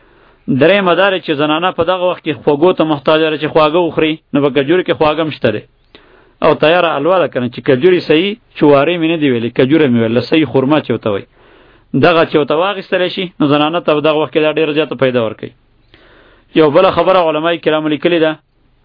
[SPEAKER 1] درې مدار چې زنانه په دغه وخت کې خوګو ته محتاج لري چې خواګه وخوري نو په کجوري کې خواګه مشته ده. او تیار الوا ده کنه چې کجوري صحیح چوارې مینه دی ویلې کجوره مې ویل صحیح خرما چوته وي دغه چوته واغستل شي نو زنانه ته دغه وخت کې ډېر زیات پیدا ورکي. یو بل خبره علماء کرام لیکلي ده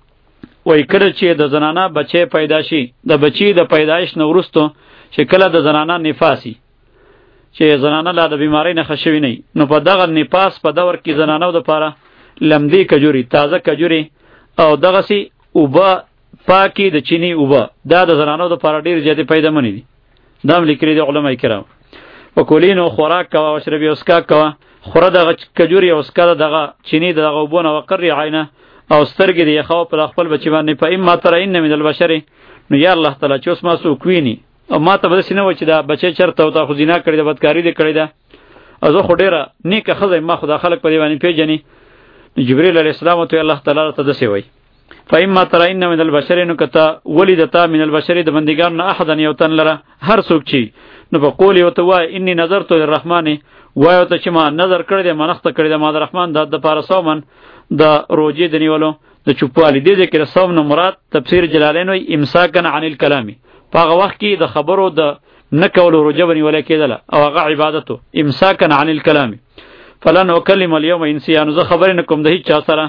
[SPEAKER 1] وای کړه چې د زنانه بچي پیدا شي د بچي د پیدایش نو وروسته چې کله د زنانه نفاسي چې زنانه لا د بیماری نه خښوي نه نو په دغه نفاس په دور کې زنانو د پاره لمدی کجوري تازه کجوري او دغه سي اوبه پاکی د چینی اوبه دا د زنانو د پاره ډیر زیات پیدا منی دي. دا لیکلي دي علماء کرام. وکولینو خوراک کوا او شربي اوسکا کوا خوره دغه کجوري اوسکا دغه چینی دغه وبونه وقری عینه او سترګې دی خو په خپل بچی باندې په اما تر ان من البشر نو یا الله تعالی چې اوس ما سو کوینی او ما ته بل سینه و چې دا بچی چرته او تا خو زینا کړی د بدکاری دی کړی دا او زه خو ډیره نیکه خزه ما خو د خلک په دی باندې پیژني. جبرئیل علیه السلام ته الله تعالی ته دسی وای فإما ترى إن من البشر نو کتا ولدتا من البشر د بندگان نه احد یو تن لره هر څوک چی نو په قول یو ته وای انی نظرت للرحمن وای ته چې ما نظر کړی د منخت کړی د ما د رحمان د د پارسومن د روجې د نیولو د چوپوالی دی ذکر صوم نو مراد تفسیر جلالین وای امساکن عن الكلام پاغه وخت کې د خبرو د نکول روجه ونی ولې کېدله او هغه عبادتو امساکن عن الكلام فلن اکلم اليوم انسیان زه خبر نه کوم د هیڅ چا سره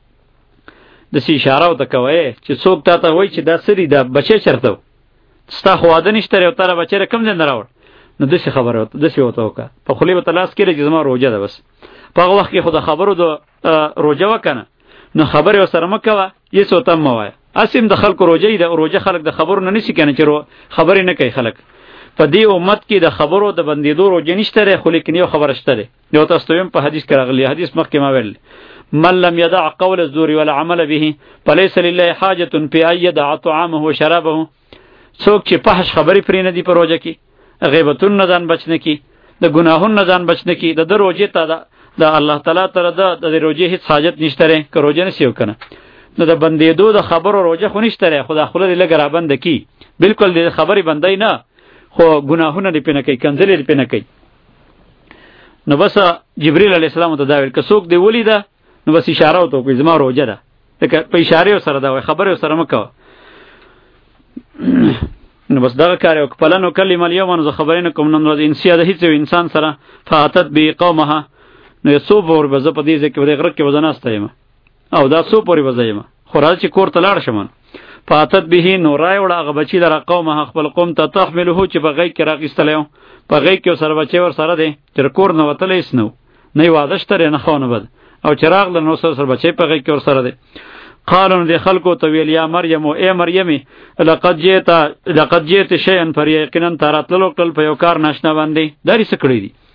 [SPEAKER 1] د سی اشاره او تکوي چې څوک تا ته وای چې دا سری دا بچی چرته ستا خو واده نشته او تر بچی رقم زنده راوړ نو د سی خبره د سی وته وکا په خلی به تلاش کړي چې زما روجه ده بس په هغه وخت کې خو د خبرو د روجه وکنه نو خبره سره مکوه یې سوته موای اسیم د خلکو روجه د روجه خلک د خبرو نه نشي کنه چې خبرې نه کوي خلک په دې امت کې د خبرو د بندیدو روجه نشته خو لیکن یو خبره شته یو تاسو په حدیث کې راغلی حدیث مخکې ما ویل من لم يدع قول الزور ولا عمل به فليس لله حاجة في أن يدع طعامه وشرابه. څوک چې فحش خبرې پرې نه دی په روزه کې غیبتون نه ځان بچنه کې د ګناهونو نه ځان بچنه کې د روزه ته د الله تعالی تر د د روزه هیڅ حاجت نشته ره که روزه نه سیو کنه نو د بندېدو د خبرو روزه خو نشته ره خدا خپل لګ را بند کی بالکل د خبرې بندای نه خو ګناهونه دی پنه کوي کنځلې دی پنه کوي. نو بس جبرئیل علیه السلام ته دا ویل که څوک دی ولیدا نو بس اشاره وته کوي زما روزه ده لکه په اشاره سره دا وای خبره سره مکو نو بس دا کار یو خپلنو کلمه اليوم نو خبرین کوم نن ورځ انسیا د هیڅ انسان سره فاتت به قومها نو یسو پور به زه په دې ځکه د غرق کې وزناستایم او دا سو پورې وزایم خو راځي چې کور ته لاړ شم فاتت به نو راي وړه هغه بچی در قومها خپل قوم ته تحمله چې بغی کې راغستلیو بغی کې سره بچی ور سره دی چې کور نه وتلې اسنو نه واده شته نه خونه بد او چراغ له نو سره بچی په غي کې ور سره دی. قالون دی خلکو ته ویل یا مریم او ای مریمی لقد جئت لقد جئت شیئا فریقنا تراتلو کل په یو کار ناشنا باندې داری سکړی دی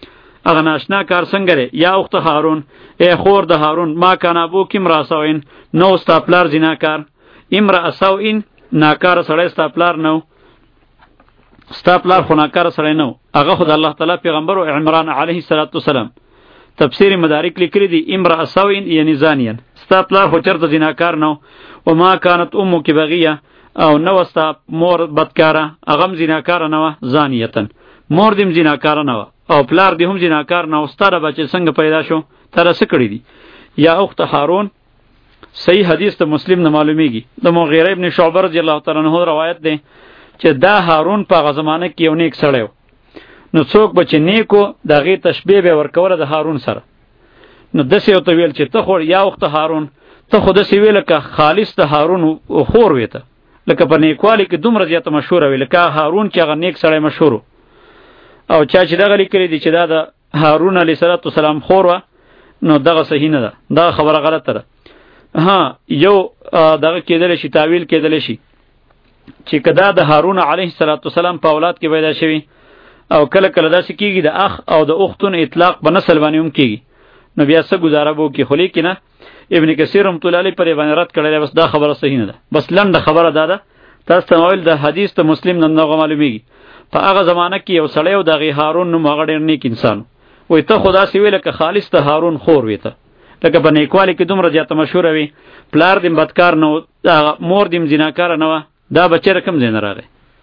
[SPEAKER 1] اغه ناشنا کار څنګه لري؟ یا اخت هارون، ای خور د هارون، ما کان ابو کیم راسوین، نو ستا پلار زناکار. امرا سوین ناکار سړی ستا پلار نو، ستا پلار خو ناکار سړی نو. هغه خو د الله تعالی پیغمبر او عمران علیه السلام. تفسیر مدارک لیکلی دی امرا سوین یعنی زانین، ستا پلار خو چرته زناکار نو. و ما کانت امک بغیه، او نو ستا مور بدکاره، اغم زناکار نو، زانیتن مور دیم زناکار نو او پلار دی هم زناکار نو. ستاره بچی څنګه پیدا شو؟ تر څه کړی دی؟ یا اخت هارون. صحیح حدیث ته مسلم نه معلومیږي، د مغیره ابن شعبه رضی الله تعالی عنہ روایت دی چې دا هارون په هغه زمانه کې یو نیک سړی و. نو څوک به چې نیکو دغه تشبیه به ورکوله د هارون سره. نو داسې ورته ویل چې ته خو یا اخت هارون، ته خو داسې ویل لکه خالص د هارون خور وې ته، لکه په نیکوالي کې دومره زیاته مشهوره وي لکه هارون چې هغه نیک سړی مشهور و. او چا چې دغه لیکلی دی چې دا د هارون علیه السلام خور وه، نو دغه صحیح نه ده، دغه خبره غلطه ده. ها یو دغه کېدلی شي، تاویل کېدلی شي چې کدا د هارون علیه السلام په اولاد کې پیدا شوي، او کله کله داسې کېږي د اخ او د اختون اطلاق په نسل باندې هم کېږي. نو بیا څه ګزاره به وکړي؟ خو لیکنه ابن کثیر رحمت الله علیه پرې باندې رد کړی دی، بس دا خبره صحیح نه ده. بس لنډه خبره دا ده، تاسو ته ویل د حدیث ته مسلم نه نغه معلومیږي. په هغه زمانه کې یو سړی او دغه هارون نوم هغه ډېر نیک انسان وای، ته خدا سی ویل که خالص ته هارون خور وې ته، لکه په نیکوالي کې دومره زیاته مشهوره وي، پلار دیم بدکار نه و، مور دیم زناکار نه و، دا بچی رقم زین راغی.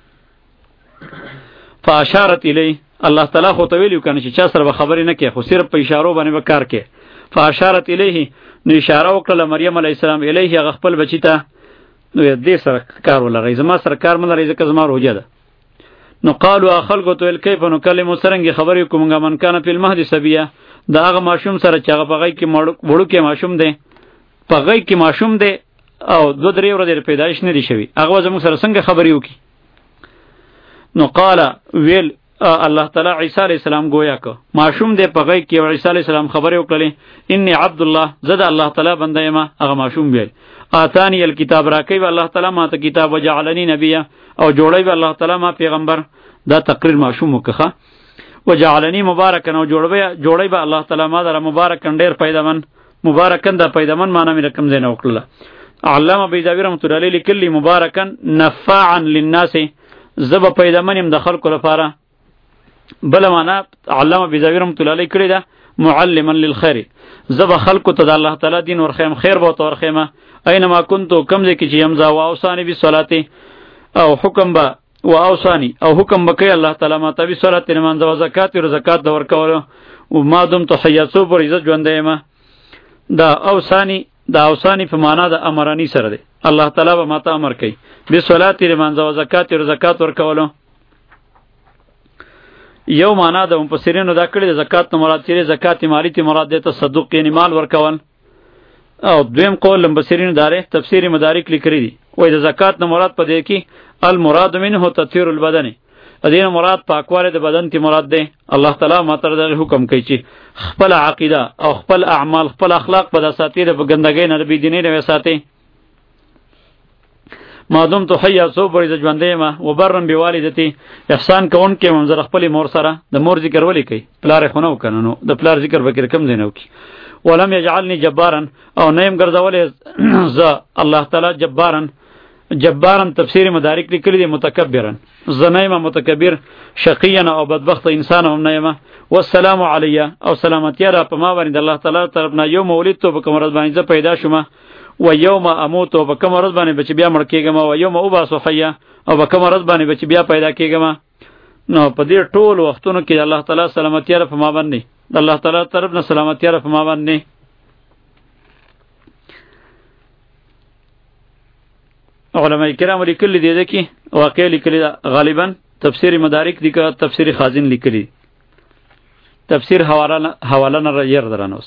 [SPEAKER 1] فاشارت الی، الله تعالی خو ته ویلو کنه چې چا سره به خبرې نه کوي، خو صرف په اشارو باندې به کار کوي. فاشارت الیه، نو اشاره وکړه مریم علیه السلام الیه، هغه خپل بچی ته. نو دې سره کار ولرئ، زما سره کار مې لري ځکه زما روجه ده. نو قالوا خلقو تو کیف نکلم سرنګ خبرې کومګه من کان فی المهد سبیه، دا هغه ماشوم سره چې هغه په غی کې وړو کې ماشوم دی، په غی کې ماشوم دی او دو درې ورځې پیدایش نه دی شوی، هغه زموږ سره څنګه خبرې وکړي؟ نو قال ویل الله تعالی عیسی علیہ السلام گویا کو ماشوم دی په غی کې، او عیسی علیہ السلام خبرې وکړلې انی عبد الله، زه د الله تعالی بنده یم. هغه ماشوم ویل آتانی الکتاب، راکې الله تعالی ما ته کتاب، وجعلنی نبیه، او جوړی به الله تعالی ما پیغمبر. دا تقریر ماشوم وکړه. وجعلنی مبارکن، او جوړی جوړی به الله تعالی ما در مبارکن ډیر پیدامن، مبارکن دا پیدامن معنی مې رقم زینه وکړه. علامه بیضاوی رحمۃ اللہ علیہ لیکلی مبارکن نفاعا للناس، زب پیدامنیم د خلکو لپاره. بل معنا علامه بیضاوی رحمۃ اللہ علیہ کړی دا معلما للخير، زب خلکو ته د الله تعالی دین ورخیم، خیر به تو ورخیمه. اینما کنتو کمزه کی چې یمزا و اوصانی بالصلاه، او حکم با و اوصانی، او حکم بکای الله تعالی ما ته بالصلاه نماز او زکات او زکات د ورکولو، او ما دم ته حیاتو پر عزت ژوند یم. دا اوصانی، دا اوصانی په معنا د امرانی سره دی، الله تعالی به ما ته امر کوي بالصلاه نماز او زکات او زکات ورکولو. یو معنا د مفسرینو دا کړی د زکات نه مراد چې زکات مالی ته مراد ده، تصدق یعنی مال ورکول. او دویم قول مفسرینو داره تفسیر مدارک لیکلی دی، وای د زکات نه مراد پدې کې المراد منه تطهير البدن، ادین مراد پاکواله د بدن تی مراد ده. الله تعالی ماتره د حکم کوي چې خپل عقیده او خپل اعمال خپل اخلاق په داساتې د ګندګۍ نه بی دیني نه وساتي. مادوم تو حیا سو بری ز ژوندې ما وبرن بوالدتی، احسان کون کې منظر خپل مور سره، د مور ذکر ولي کوي، پلار خو نو کنه، نو د پلار ذکر وکړ کم زینو کی. ولم یجعلنی جبارن، او نیم ګرځولې ز الله تعالی جبارن. جبارن تفسیر مدارک لیکلی دی متکبرن، زنیمه متکبر، شقینا او بدبخت انسان هم نیمه. والسلام علی، او سلامتی را په ما باندې الله تعالی طرف نه، یوم ولدت په کوم ورځ باندې پیدا شوم، و یوم اموت په کوم ورځ باندې بچ بیا مړ کېږم، و یوم ابعث حیا، او په کوم ورځ باندې بچ بیا پیدا کېږم. نو په دې ټول وختونو کې الله تعالی سلامتی را په ما باندې، الله تعالی طرف نه سلامتی را په ما باندې. علماء کرام لیکلی دی ده کې واقع لیکلی ده، غالبا تفسیر مدارک دی که تفسیر خازن لیکلی، تفسیر حواله حواله نه ير درنوس.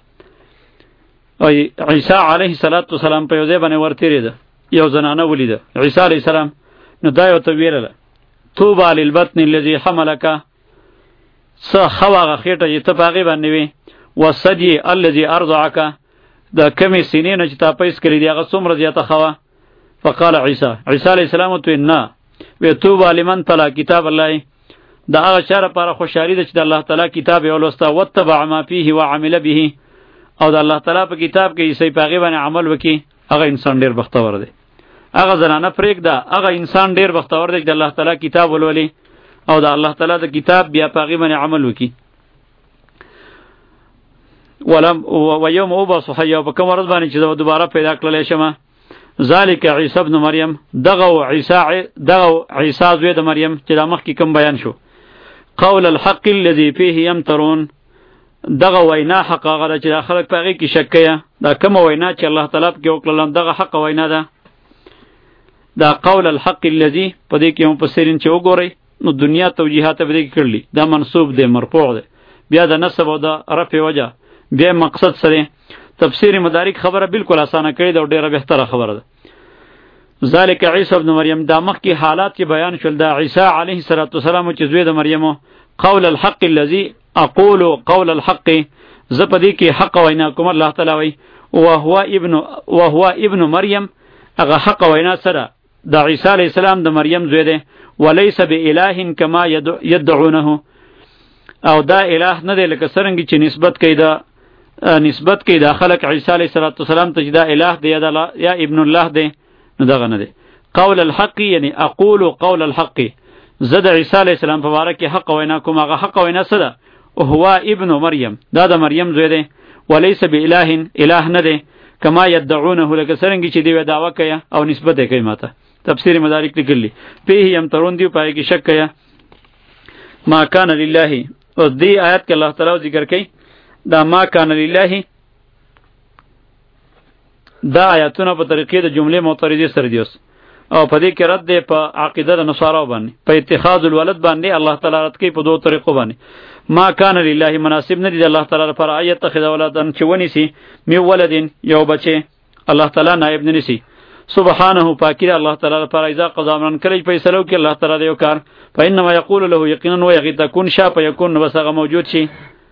[SPEAKER 1] ای عیسی علیه السلام په یو ځای باندې ورتیری ده، یو زنانه ولیده عیسی علیه السلام، نو دا یو ته ویله توبه للبطن الذي حملک، څه خواغه خېټه چې ته پاغي باندې وي، وصدی الذي ارضعک، دا کمی سینې نه چې تا پیس کړی دی هغه څومره زیاته خوا. فقال عیسی، عیسی علیہ السلام تو نه وی توبه لمن تلا کتاب الله، دا هغه چا لپاره خوشحالي ده چې د الله تعالی کتاب یې ولوسته واتبع ما فیه وعمل به او د الله تعالی په کتاب کې یې صحیح په هغې باندې عمل وکړي، هغه انسان ډېر بختور دی. هغه زنانه پرېږده، هغه انسان ډېر بختور دی چې د الله تعالی کتاب ولولي او د الله تعالی د کتاب بیا په هغې باندې عمل وکړي. ولم و یوم ابعث حیا، په کوم ورځ باندې چې زه دوباره پیدا کړلی شمه. ذالک عیسی ابن مریم، دغه عیسی دغه عیسی زوی د مریم چې دا مخکې کوم بیان شو. قول الحق الذي فيه يمترون، دغه وینا حق هغه ده چې دا خلک په هغې کې شک کوي. دا کومه وینا چې الله تعالی پکې وکړله دغه حق وینا ده. دا قول الحق الذي په دې کې مفسرین چې وګورئ نو دنیا توجیحات په دې کې کړلي، دا منصوب دی، مرفوع دی، بیا د نسب او د رفع وجه، بیا مقصد سره. تفسیر مدارک خبره بالکل اسانه کړې ده او ډیره بهتره خبره ده. ذالک عیسی ابن مریم، دا مخکې حالات چې بیان شول، دا عیسی علیه السلام چې زوی د مریم. قول الحق الذي اقول قول الحق، زه په دې کې حق وینا کوم، الله تعالی وایي وهو ابن وهو ابن مریم، هغه حق وینا سره د عیسی علیه السلام د مریم زوی دی. وليس بإله کما یدعونه، او دا اله نه دی لکه څرنګه چې نسبت کوي دا نسبت کوي دا خلق عیسی علیه السلام ته چې دا اله دی یا ابن الله دی، نو دغه نه دی. قول الحق یعنی اقول قول الحق، زه د عیسی علیه السلام په باره کې حق وینا کوم، هغه حق وینا څه ده؟ هو ابن مریم، دا د مریم زوی دی. وليس بإله، اله نه دی، کما یدعونه لکه څرنګه چې دوی دعوه کوي او نسبت یې کوي ماته. تفسیر مدارک لیکلی فيه یمترون، دی پای کې شک کوي. ما کان لله، اوس دی آیات کې الله تعالی ذکر کوي دا ما کان لله. دا آیاتونه په طریقې د جملې معترضې سره دي اوس، او په دې کې رد دی په عقیده د نصارا باندې، په اتخاذ الولد باندې الله تعالی رد کوي په دوه طریقو باندې. ما کان لله، مناسب نه دی د الله تعالی لپاره آیت تخذ ولدن چې ونیسي می ولدین یو بچي، الله تعالی نائب نه نیسي. سبحانه پاکی الله تعالی لپاره اذا قضا امرا کله فیصله وکړي الله تعالی یو کار، فانما یقول له یقینا و یغتکون شا فیکون، وسغه موجود شي.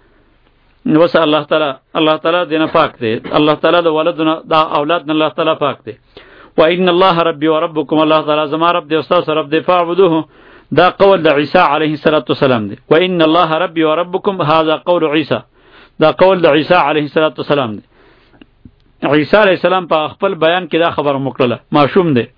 [SPEAKER 1] وس الله تعالی الله تعالی دینه پاک دی، الله تعالی د ولدنا د اولاد نه الله تعالی پاک دی. و ان الله ربي وربكم، الله تعالی زما رب دی او تاسو رب دی، فاعبدوه، دا قول د عیسی علیه السلام دی. و ان الله ربي وربكم، هذا قول عیسی، دا قول د عیسی علیه السلام دی. عیسی علیه السلام په خپل بیان کې دا خبره مکړله، معصوم دی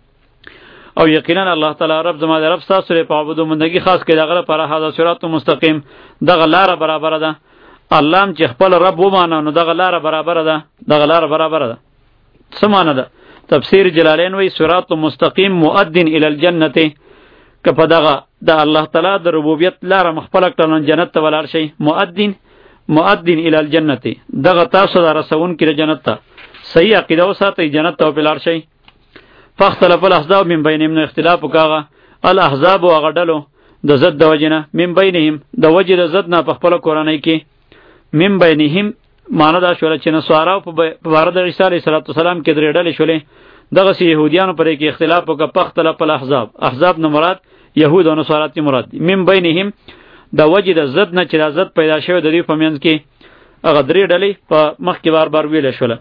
[SPEAKER 1] او یقینا الله تعالی رب زما د رب تاسو لپاره عبادت مندگی خاص کړي، دغه لپاره هذا صراط مستقیم، دغه لار برابر ده. الله چې خپل رب ومانه نو دغه لار برابر ده، دغه لار برابر ده. څه معنی ده؟ تفسیر جلالین وی صراط مستقیم مؤدن الی الجنه، که په دغه د الله تعالی د ربوبیت لار مخفل کړه جنت ته ولار شي. مؤدن مؤدن الی الجنه، دغه تاسو در رسون کړه جنت ته، صحیح عقیده وساتئ جنت ته ولار شي. فاختلف الاحزاب من بینهم، اختلاف وکاغه الاحزاب وغډلو د زد د وجنه، من بینهم د وجه د زد نه په خپل قرآنی کې، من بینهم معنی دا شوله چې نصارا په باره د عیسی علیه السلام کې درې ډلې شولې، دغه سی يهوديانو پرې کې اختلاف وکړه. فاختلف الاحزاب، احزاب نه مراد يهود او نصارا تی مراد. من بینهم د وجه د زد نه چې د زد پیدا شوی د دې په منځ کې هغه درې ډلې په مخ کې بار بار ویل شوله.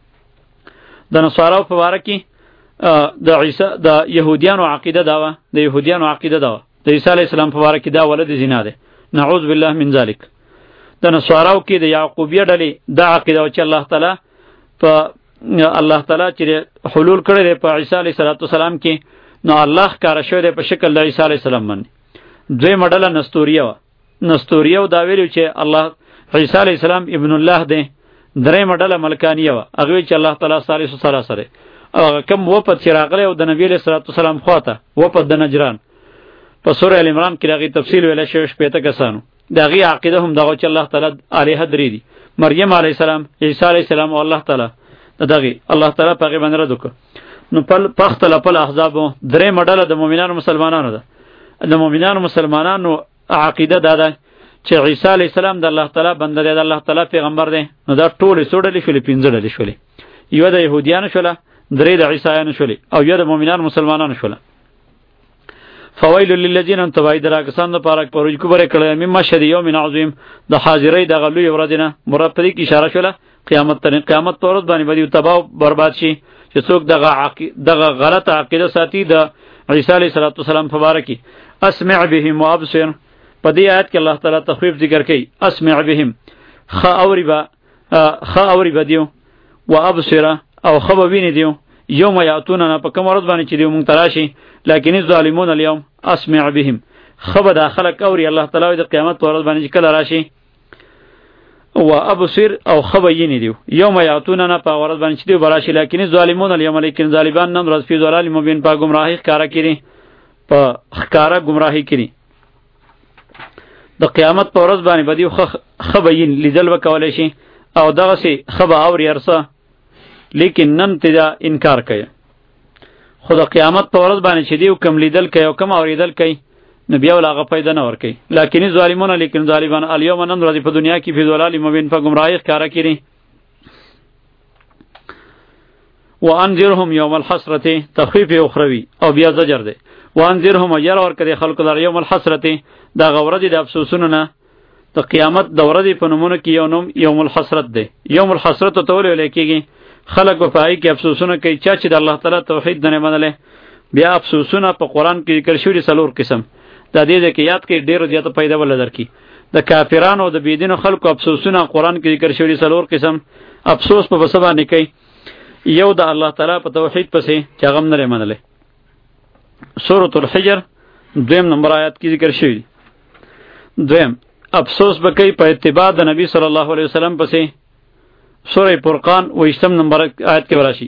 [SPEAKER 1] د نصارا په باره کې د عیسی د يهوديانو عقیده دا و، د يهوديانو عقیده دا و د عیسی علیه السلام په باره کې دا ولد زنا ده، نعوذ بالله من ذلک. د نصاراو کې د یعقوبیه ډلې دا عقیده و چې الله تعالی په الله تعالی چې حلول کړی دی په عیسی علیه السلام کې، نو الله ښکاره شوی دی په شکل د عیسی علیه السلام باندې. دویمه ډله نستوریه وه، نستوریه و دا ویلو چې الله عیسی علیه السلام ابن الله دی. درېیمه ډله ملکانیه وه، هغه وی چې الله تعالی ثالث ثلاثه دی. هغه کوم وپد چې راغلی او د نبی علیه السلام خواته وپد د نجران په سوره ال عمران کې هغې تفصیل ویلی شوی شپېته کسانو. د هغې عقیده هم دغه چې الله تعالی الهه درې دي، مریم علیه السلام، عیسی علیه السلام او الله تعالی. د دغې الله تعالی په هغې باندې رد وکړه. نو پختلف الاحزابو، درېیمه ډله د مؤمنانو مسلمانانو ده. د مؤمنانو مسلمانانو عقیده دا ده چې عیسی علیه السلام د الله تعالی بنده دی، د الله تعالی پیغمبر دی. نو دا ټولې څو ډلې شولې؟ پنځه ډلې شولې. یوه د یهودیانو شوله، درې د عیسایانو شولې، او یوه د مؤمنانو مسلمانانو شوله. فویل للذین انتبهوا درا کسان د پاره پروج کو بره کړه مم مشهد یوم عظیم، د حاضرې د غلوی ورځنه مراد پرې کی اشاره شوله قیامت ته. قیامت تورز باندې باندې تباہ برباد شي چې څوک دغه دغه غلط عقیده ساتي د عیسی علیه السلام په باره کې. اسمع بهم وابصر، په دې آیت کې الله تعالی تخویف ذکر کوي اسمع بهم خ اوری با خ اوری بدیو و ابصر او خ ویني دیو یوم یاتوننا په کوم ورځ باندې چې دیو مونږ تراشي لکن الظالمون اليوم اسمع بهم خ به داخله کوي الله تعالی د قیامت پر ورځ باندې کله راشي و ابصر او خ ویني دیو یوم یاتوننا په ورځ باندې چې دیو براشي لکن الظالمون اليوم لیکن ظالمان نن ورځ په ضلال مبین په گمراهی ښکارا کړي په ښکارا گمراهی کړي د قیامت پر ورځ باندې بدیو خ وین لیدل وکولای شي او دغه سي خبا اور يرسه لیکن نن تدا انکار کوي خو د قیامت په ورځ باندې چې دیو کم لیدل کوي او کم اوریدل کوي نو بیا ولاغه پیدا نه ور کوي لکن ظالمون لیکن ظالمان الیوم نن ورځ په دنیا کې په ضلال مبین په گمراهی ښکارا کړي وانذرهم یوم الحسرة تخفیف اخروی او بیا زجر ده وانذرهم یرا ور کړي خلق در یوم الحسرة دا غورد د افسوسونه نه د قیامت دوره دی په نومونو کې یو نوم یوم الحسرت دی یوم الحسرت ته ولې لیکيږي خلق په پای کې افسوسونه کوي چې د الله تعالی توحید نه منله بیا افسوسونه په قران کې ذکر شوی سلور قسم د دې کې یاد کې ډیر زیاته پیدا ول درکې د کافرانو او د بيدینو خلقو افسوسونه قران کې ذکر شوی سلور قسم افسوس په بسبا نه کوي یو د الله تعالی په توحید پسې چې غم نه منله سورۃ الحجر دویم نمبر آیات کې ذکر شوی دویم افسوس بکی په اتباع د نبی صلی الله علیه وسلم پسې سورہ فرقان ویشتم نمبر آیت کې وراشي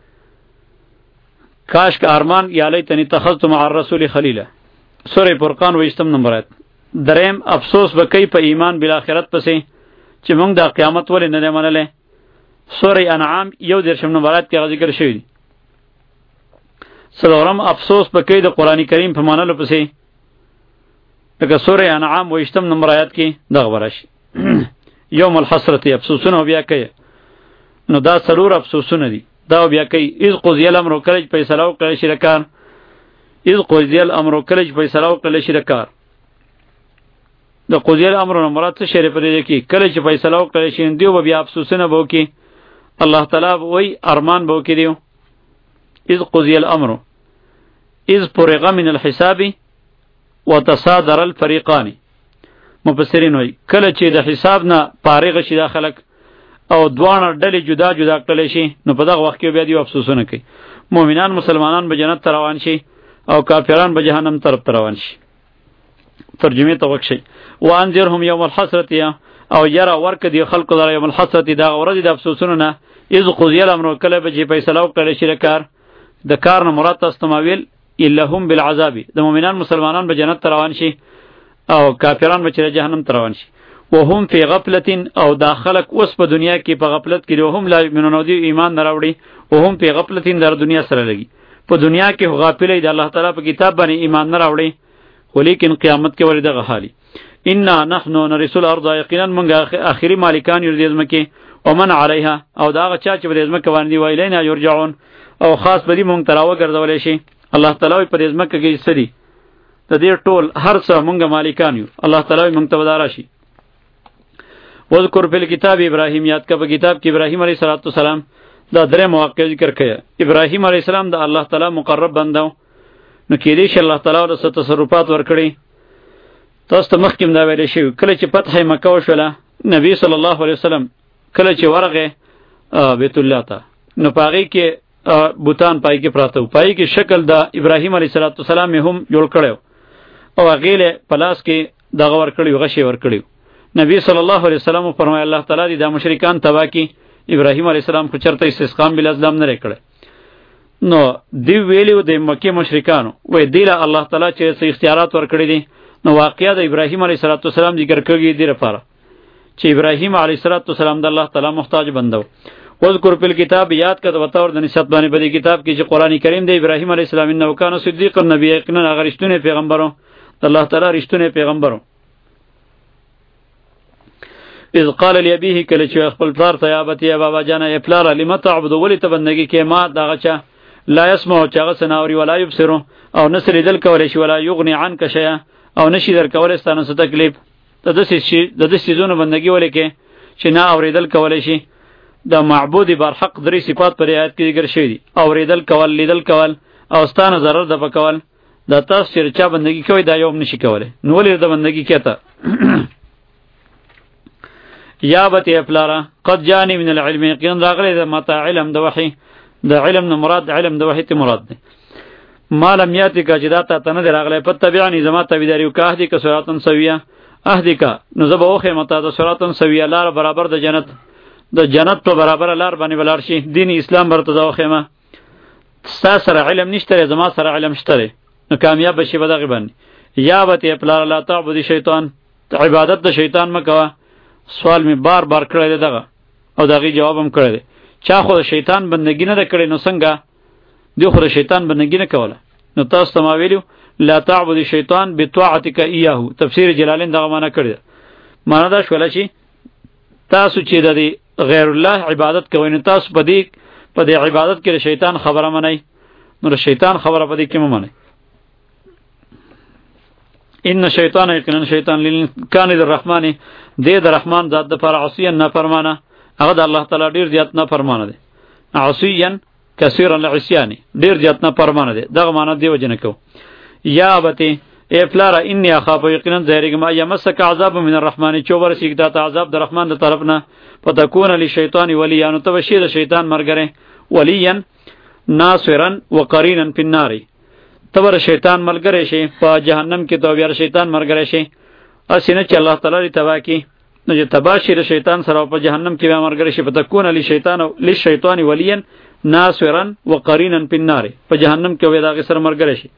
[SPEAKER 1] کاش که ارمان یا لیتنی اتخذت مع الرسول خلیلا سورہ فرقان ویشتم نمبر آیت دریم افسوس بکی په ایمان بالآخرت پسې چې موږ د قیامت ولې نه منلې سورہ انعام یو درشم نمبر آیت کې ذکر شوی دی څلورم افسوس بکی د قران کریم په مانلو پسې لکه سورہ انعام ویشتم نمبر آیات کې دغه ورشي یوم الحسرت افسوسونه بیا کوي نو دا ضرور افسوسونه دي دا بیا کوي اذ قضی الامر کله فیصله وکړي شي رکار اذ قضی الامر کله فیصله وکړي شي رکار د قضی الامر مراد څه شری په دې کې کله چې فیصله وکړي شي دیو بیا افسوسونه بو کې الله تعالی وای ارمان بو کې دیو اذ قضی الامر اذ فرغ من الحساب وتصادر الفريقان مفسرین وای کله چې د حساب نه فارغ شي د خلک او دوانه ډلې جدا جدا کړل شي نو په دغه وخت کې بیا دی افسوسونه کوي مؤمنان مسلمانان به جنت ته روان شي او کافران به جهنم طرف ته روان شي ترجمه ته وکشي وانذرهم یوم الحسرة او یرا ورک دی خلق در یوم الحسرة دا ورځ د افسوسونه نه اذ قضی الامر کله به چې فیصله وکړل شي کار د کار نه مراد استماویل الهم بالعذاب د مؤمنان مسلمانان به جنت ته روان شي او کافران به چې جهنم ته روان شي وهم فی غفلت او داخلك اوس په دنیا کې په غفلت کې وهم لا یمنون دی ایمان نه راوړي وهم فی غفلت در دنیا سره لګي په دنیا کې غافلې د الله تعالی په کتاب باندې ایمان نه راوړي ولیکن قیامت کې ورته غحالي ان نحن نرسل الارض یقینا من اخری مالکان یو دې ځمکه ومن علیها او دا چا چې دې ځمکه باندې ویلینا یرجعون او خاص بدی مونږ تراوه ګرځولې شي الله تعالی په دې ځمکه کې سړي د دې ټول هر څه مونږه مالکان یو الله تعالی مونږ ته ودار شي وذکر فی الکتاب ابراهیم یاد کا په کتاب کې ابراهیم علیه السلام دا درې مواقع ذکر کړي ابراهیم علیه السلام د الله تعالی مقرب بندو نو کې دې چې الله تعالی له تصرفات ورکړي تاسو ته مخکې دا ویل شي کله چې فتح مکه وشوله نبی صلی الله علیه وسلم کله چې ورغه بیت الله ته نو پاغي کې بوتان پای کې پراته پای کې شکل د ابراهیم علیه السلام هم جوړ کړو او هغه پلاس کې دغه ور کړی غشي ور کړی نبی صلی الله علیه وسلم فرمای الله تعالی دې د مشرکان تبا کی ابراهیم علیه السلام خو چرته استسقام بل اسلام نه کړي نو دی ویلو د مکه مشرکانو وې دیله الله تعالی چې څه اختیارات ور کړی دي نو واقعیا د ابراهیم علیه السلام ذکر کوي دی لپاره چې ابراهیم علیه السلام د الله تعالی محتاج بندو وذکر فی الکتاب یاد کړه وتاور د نسبت باندې په کتاب کې چې قران کریم د ابراهیم علیه السلام انه کان صدیق النبی یقینا هغه رښتونه پیغمبرو د الله تعالی رښتونه پیغمبرو اذ قال لابيه کله چې خپل پلار ته یا بته یا بابا جان یا پلار لم تعبد ولی ته بندگی کې ما دغه چا لا يسمع چاغه سناوري ولا يبصر او نصر دل کولې شي ولا یغني عنك شيئا او نشي در کولې ستانه ست تکلیف د دې شي د دې سيزونو بندگی ولې کې چې نه اوریدل کولې شي د معبود بر حق درې صفات پر آیات کې ذکر شوی دي اوریدل کول لیدل کول او ستانه ضرر د پکول دا تاسو چې چا بندگی کوي دا یو هم نشي کولای، نو ولې د بندگی کېته یا بتی افلارا قد جانی من العلم یقین راغلی د متا علم د وحی د علم نه مراد علم د وحی ته مراد دی. ما لم یاتی کا جداتا تنه راغلی پتبعنی زما تبیداریو کا اهدی کا صراطن سویه اهدی کا نو زب اوخه متا د صراطن سویه لار برابر د جنت د جنت په برابر لار باندې بلار شي دین اسلام برته د اوخه ما ستا سره علم نشته زما سره علم شته نو کامیاب بشي بدغه باندې. یا بتی افلارا لا تعبد شیطان عبادت د شیطان مکوه. سوال می بار بار کړی دی دغه او دغه جواب هم کړی دی. چا خو د شیطان بندگی نه کړی نو څنګه دی خو د شیطان بندگی نه کوله. نو تاسو ته ما ویلو لا تعبد شیطان بطاعتک ایاه تفسیر جلالین دغه معنا کړی دی. معنا دا شوله چې تاسو چې د غیر الله عبادت کوئ نو تاسو په دې په دې عبادت کې شیطان خبره منئ نو شیطان خبره په دې کې مه منئ. ان شیطان یقینا شیطان کان الرحمن دې د رحمان ذات د پر عصیا نه فرمانه هغه د الله تعالی ډیر زیات نه فرمانه دی. عصیا کثیر العصیان ډیر زیات نه فرمانه دی. دغه معنی دی وجنه کو. یا ابتی ای فلارا انی اخاف یقینا ذریګم ایمسک عذاب من الرحمن چوبر سیګدا ته عذاب د رحمان د طرف نه فتكون للشیطان ولیا نو تبشیر شیطان مرګره ولیا ناصرا وقرینا فی النار تبر شیطان ملګری شي په جهنم کې تو بیا شیطان مرګری شي اسینه چې الله تعالی لري تبا کی نو چې تبا شي شیطان سره په جهنم کې بیا مرګری شي فتكون للشیطان للشیطان ولیا ناصرا وقرینا فی النار په جهنم کې وې دا سره مرګری شي.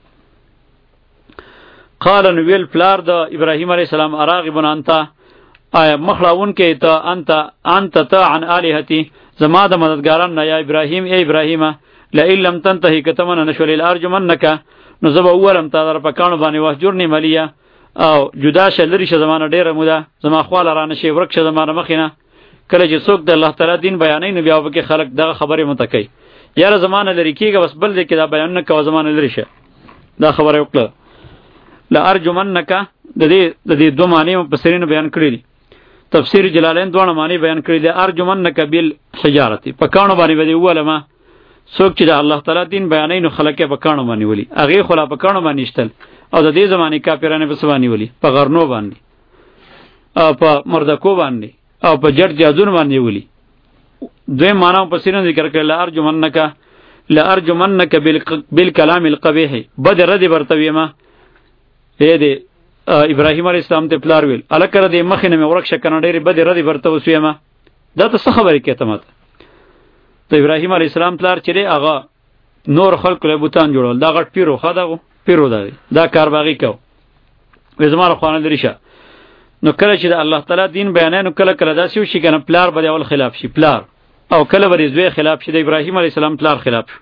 [SPEAKER 1] قال نویل فلار د ابراهیم علیه السلام اراغبن انت آیا مخلاون کې ته انت انت ته عن الہتی زما د مددګاران نه یا ابراهیم ای ابراهیم لئن لم تنتهي کتمن نشول الارجمنک نو زبا اولم تا در پکانو باندې وحجرنی ملیا او جدا شلری ش زمانه ډیره موده زما خپل رانه شی ورک ش زمانه مخینه کله چې څوک د الله تعالی دین بیانې نو بیا وبکه خلق دغه خبره متکی یاره زمانه لري کیږي بس بل دې کې دا بیان نه کوي زمانه لري شه دا خبره وکړه. لا ارجمنک د دې د دې دوه معنی مفسرین بیان کړی دي. تفسیر جلالین دوه معنی بیان کړی دي. ارجمنک بالحجارتی پکانو باندې ودی ولما څوک چې د الله تعالی دین بیانې نو خلک په کانو باندې ولي هغه خلا په کانو باندې شتل او د دې زمانه کافرانه په سوانی ولي په غرنو باندې او په مردکو باندې او په جړ جادون باندې ولي. دوی معنا په سینې ذکر کړل لا ارجمنک لا ارجمنک بالکلام القبیح بد رد برتوی ما اے دې ابراهیم علیه السلام ته پلار ویل الکره دې مخینه مې ورک شکنه ډېر بد رد برتو سویما دا ته څه خبرې کېته ماته ته ابراهیم علیه السلام پلار چره هغه نور خلق له بوتان جوړول دا غټ پیرو خداغو پیرو دا دا کار باغی کو وزمار خوانه لريشه نو کله چې د الله تعالی دین بیانې نو کله کله داسې وشي کنه پلار به اول خلاف شي پلار او کله به زوی خلاف شي د ابراهیم علیه السلام پلار خلاف شي.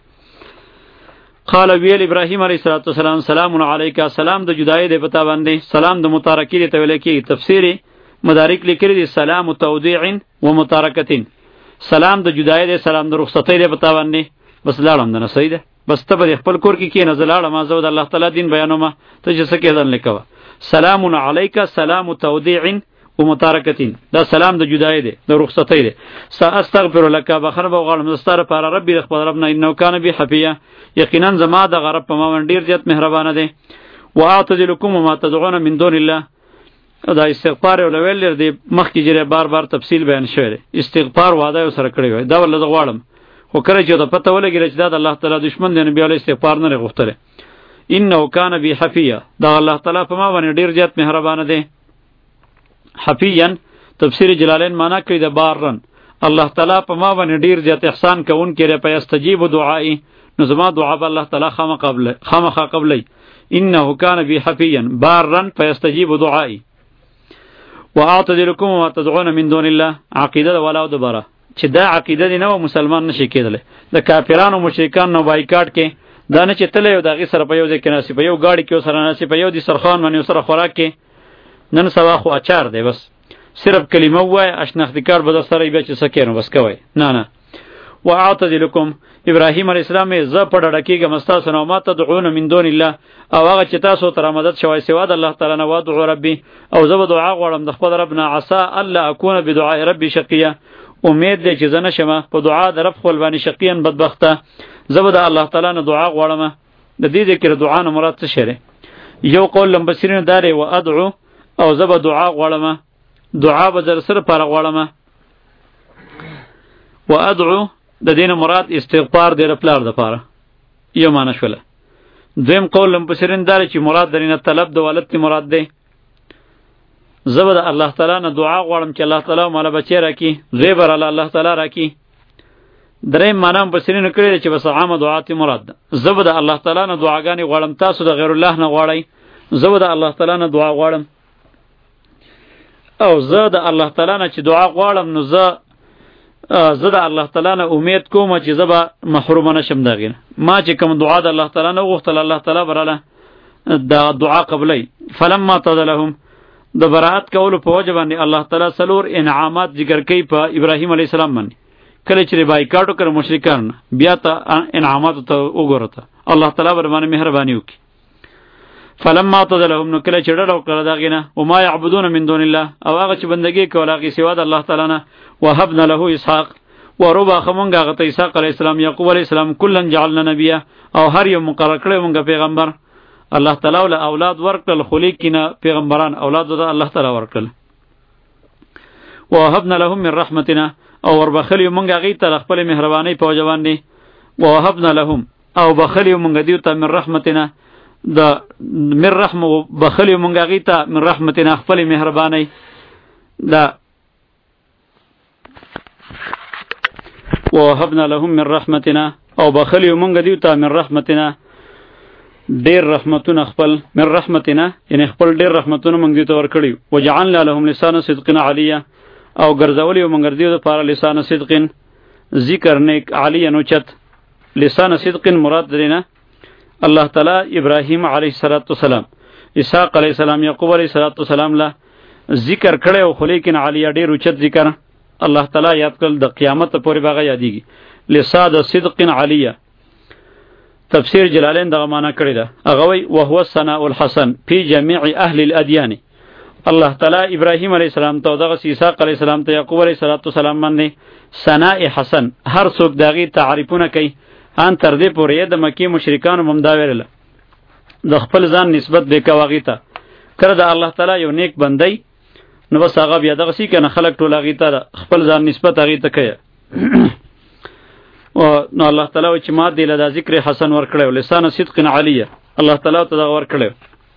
[SPEAKER 1] قال ویل ابراهیم علیه السلام سلام علیک سلام د جدای دی پتا باندې سلام د متارکی ته ویل کی تفسیر مدارک لیکلی دی سلام توضیع و متارکتین سلام د جدای دی سلام د رخصتۍ دی پتا باندې بس لاړم د نسید بس ته به خپل کور کې کې نه زلاړم ما زو د الله تعالی دین بیانوم ته چې څه کېدل لیکوا سلام علیک سلام توضیع و متارکتین دا سلام د جدای دی د رخصتۍ دی استغفر لك بخر به غلم مستر پر ربی خپل ربنا انه کان بی حفیه یقینا زما د غرب په ما ډیر زیات مهربانه دی. واعتذلکم وما تدعون من دون الله دا استغفار ول ویل دی مخکې جره بار بار تفصیل بیان شوی دی استغفار وعده سره کړی وای دا ول د غواړم خو کړی چې د پته ولګی چې دا د الله تعالی دشمن دی نه بیا له استغفار نه غوښتل انه کان بی حفیه دا الله تعالی په ما باندې ډیر زیات مهربانه دی. حفیان تفسیر جلالین معنا کوي د بارن الله تعالی په ما باندې ډیر زیات احسان کوون کړي په استجیب دعای نو زما دعا به الله تعالی خامہ قبل خامہ قبلی انه کان بی حفیا بارا فیستجیب دعای واعتذلکم وما تدعون من دون الله عقیده ولا دبره چې دا عقیده دی نو مسلمان نشي کېدل د کافرانو مشرکان نو بایکاټ کې دا نه چې تل یو دغه سره په یو ځای کې ناسی په یو گاډي کې سره ناسی په یو دي سرخان باندې سره خوراک کې نن سوا خو اچار دی بس صرف کلمه وای اشناختکار به سره بیا چې سکینو بس کوي نه نه واعتذلکم ابراهیم علیه السلام ز په ډډه کېږم استاسو نو ما تدعون من دون الله او هغه چې تاسو تر مدد شوي سوا د الله تعالی نه وادعو ربي او زه به دعا غواړم د خپل رب نه عسى الله اكون بدعاء ربي شقيا امید دې چې زنه شمه په دعا د رب خپل باندې شقیان بدبخته زه به د الله تعالی نه دعا غواړم د دې ذکر دعا نه مراد څه شری؟ یو قول لمبسرین داره و ادعو او زب دعا غواړم، دعا به در سره پر غواړم. و ادعو د دین مراد استغفار دی رپلار د پاره، یو معنی شوله. دویم قول لمبسرین داره چې مراد درینه طلب د ولادت مراد دی. زب د الله تعالی نه دعا غواړم چې الله تعالی مال بچی راکی، زیبر الله تعالی راکی. دریم معنی مبصرین کړی چې بس عامه دعا تی مراد ده. زب د الله تعالی نه دعاګانې غواړم، تاسو د غیر الله نه غواړئ. زب د الله تعالی نه دعا غواړم، او زه د الله تعالی نه چې دعا غواړم نو زه زه د الله تعالی نه امید کوم چې زه به محروم نشم دغې نه. ما چې کوم دعا د الله تعالی نه وغوښتل الله تعالی براله د دعا قبلی. فلما اعتذ لهم د براءت کولو په وجه باندې الله تعالی څلور انعامات ذکر کوي په ابراهیم علیه السلام باندې. کله چې بایکاټ وکړ مشرکان بیا ته انعامات ته وګورته الله تعالی بر باندې مهرباني وکړي. فلما اعتزلهم نو کله چې ډډه وکړه دغې نه وما یعبدون من دون الله، او هغه چې بندګي کوله هغې سوا د الله تعالی نه. وهبنا له اسحاق وروباخه مونږ هغه ته اسحاق علیه السلام، یعقوب علیه السلام، کلا جعلنا نبیه، او هر یو مقرر کړی مونږ پیغمبر. الله تعالی له اولاد ورکړل، خو لیکنه پیغمبران اولاد ته الله تعالی ورکړل. وهبنا لهم من رحمتنا، او وربخلی مونږ هغې ته خپل مهربانۍ په وجه باندې. وهبنا لهم او بخلی مونږ دیو ته من رحمتنا، د من رحم بخلی مونږ هغې ته من رحمتنا خپل مهربانۍ. دا وهبنا لهم من رحمتنا او بخلی مونږ دیو ته من رحمتنا ډیر رحمتونه خپل، من رحمتنا یعنی خپل ډیر رحمتونه مونږ دیو ته ورکړي. وجعلنا لهم لسان صدق علیه، او ګرځولی و مونږ دیو دپاره لسان صدق ذکر نیک علی نوچت. لسان صدق مراد درینه الله تعالی ابراهیم علیه السلام، اسحاق علیه السلام، یعقوب علیه السلام له ذکر کړی او خو لیکن علی ډیر اوچت ذکر الله تعالی یاد کړل، د قیامت پورې به هغه یادیږي. لسان صدق علیه تفسیر جلالین دغه معنا کړی ده. هغه وایي وهو الثناء الحسن فی جمیع اهل الادیان. الله تعالی ابراهیم علیه السلام ته، دغه اسحاق علیه السلام ته، یعقوب علیه السلام باندې ثناء حسن هر څوک دغه تعریفونه کوي. ان تر دې پورې د مکی مشرکانو ممدا ویل د خپل ځان نسبت به کواغی ته کړه د الله تعالی یو نیک بندي نو بس هغه بیا دغه سی کنه خلق ټول هغه ته خپل ځان نسبت هغه ته کوي. او نو الله تعالی چې ما دې له ذکر حسن ور کړو لسان صدق علیه، الله تعالی ته دا ور کړو.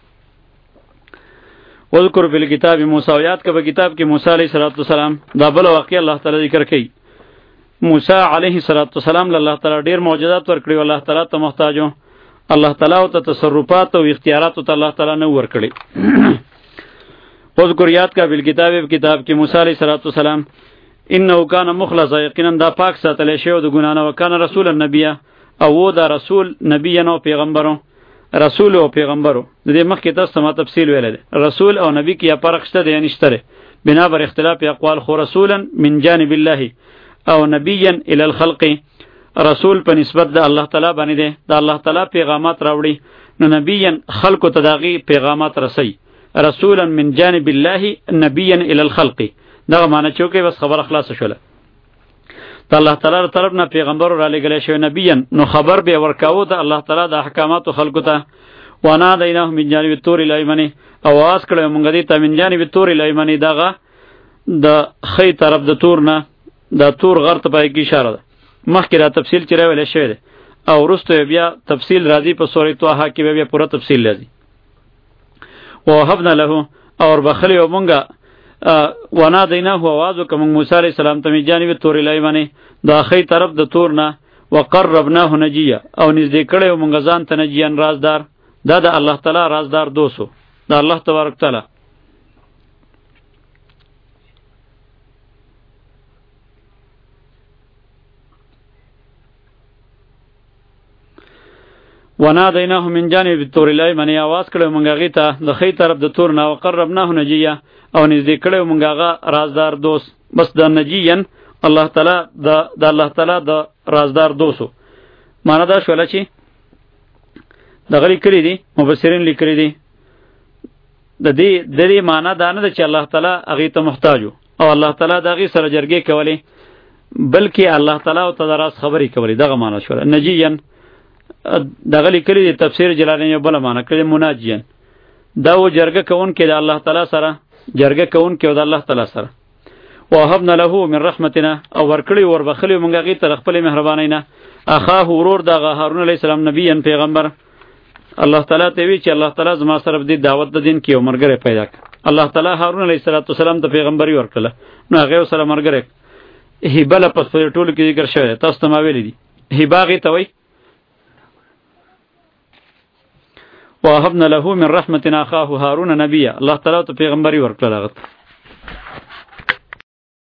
[SPEAKER 1] وذکر فی الکتاب موسی، یاد کبه کتاب کې موسی علیه السلام دا بل واقع الله تعالی ذکر کوي. موسی علیه السلام له الله تعالی ډیر معجزات ورکړي، الله تعالی ته محتاجو، الله تعالی ته تصرفات او اختیارات ته الله تعالی نه ورکړي. وذکر یاد کا بل کتاب کتاب کې موسی علیه السلام انه کان مخلص، یقینا دا پاک ساتل شوی د ګنا نه، وکانه رسول النبی، او و دا رسول نبی نو پیغمبرو، رسول او پیغمبرو. د دې مخکې تاسو ته تفصیل ویل دي رسول او نبی کې یا فرق شته دی یا نشته، بنا بر اختلاف اقوال. خو رسولا من جانب الله او نبیا الی الخلق، رسول په نسبت د الله تعالی باندې دی، د الله تعالی پیغامات راوړي، نو نبیا خلق ته داغي پیغامات رسي. رسولا من جانب الله نبیا الی الخلق، دا معنی چوکې بس خبر خلاص شوله. د الله تعالی طرف نه پیغمبر را لګل شوی نبیا، نو خبر به ورکاو د الله تعالی د احکامات خلقو ته. وانا دینه من جانب الطور الایمنی، اواز کړو مونږ دې ته من جانب الطور الایمنی، دغه د خې طرف د تور نه دا تور غر ته پای کی اشاره ده. مخکې را تفصیل چیرې ویل شوی ده او وروسته بیا تفصیل راځي په سورۃ طه کې بیا پوره تفصیل راځي. وهبنا له اور بخلی او مونږه وانا دینه आवाज وکم موسی علیہ السلام ته می جانب تور الایمنه دا خې طرف د تور نه، وقربناه نجیه او نږدې کړو مونږ ځان ته نجیان رازدار. دا د الله تعالی رازدار دوسو د الله تبارک تعالی. ونادیناه من جانب الطور الایمن، आवाज کړو مونږ هغه ته د خې طرف د تور نه، وقربناه نجیه او نږدې کړو مونږ هغه رازدار دوست. بس د نجیین الله تعالی د د الله تعالی د رازدار دوسو معنا دا شول چې د غری کړی دي مفسرین لیکلي دي. د دې د دې معنا دا نه ده چې الله تعالی هغه ته محتاج او الله تعالی د هغه سره جرګې کولې، بلکې الله تعالی او ته راز خبرې کولې، دغه معنا شول. نجیین دغه لیکلي دی تفسیر جلالین یو بله معنی کړی مناجیان، دا و جرګه کون کې د الله تعالی سره، جرګه کون کې د الله تعالی سره. وهبنا له من رحمتنا، او ورکړی وربخلی مونږ هغې ته د خپلې مهربانۍ نه، اخاه ورور دغه هارون علیه السلام نبیان پیغمبر. الله تعالی ته وی چې الله تعالی زما سره د دعوت د دین کې یو ملګری پیدا کړ. الله تعالی هارون علیه السلام ته پیغمبري ورکړله، نو هغې سره ملګری هیبه لپس په ټولو کې ذکر شوی دی، تاسو ته ما ویلی دي هیبه هغې ته وایي. وهبنا له من رحمتنا اخاه هارون نبیا، الله تعالی ته پیغمبري ورکړله هغه ته.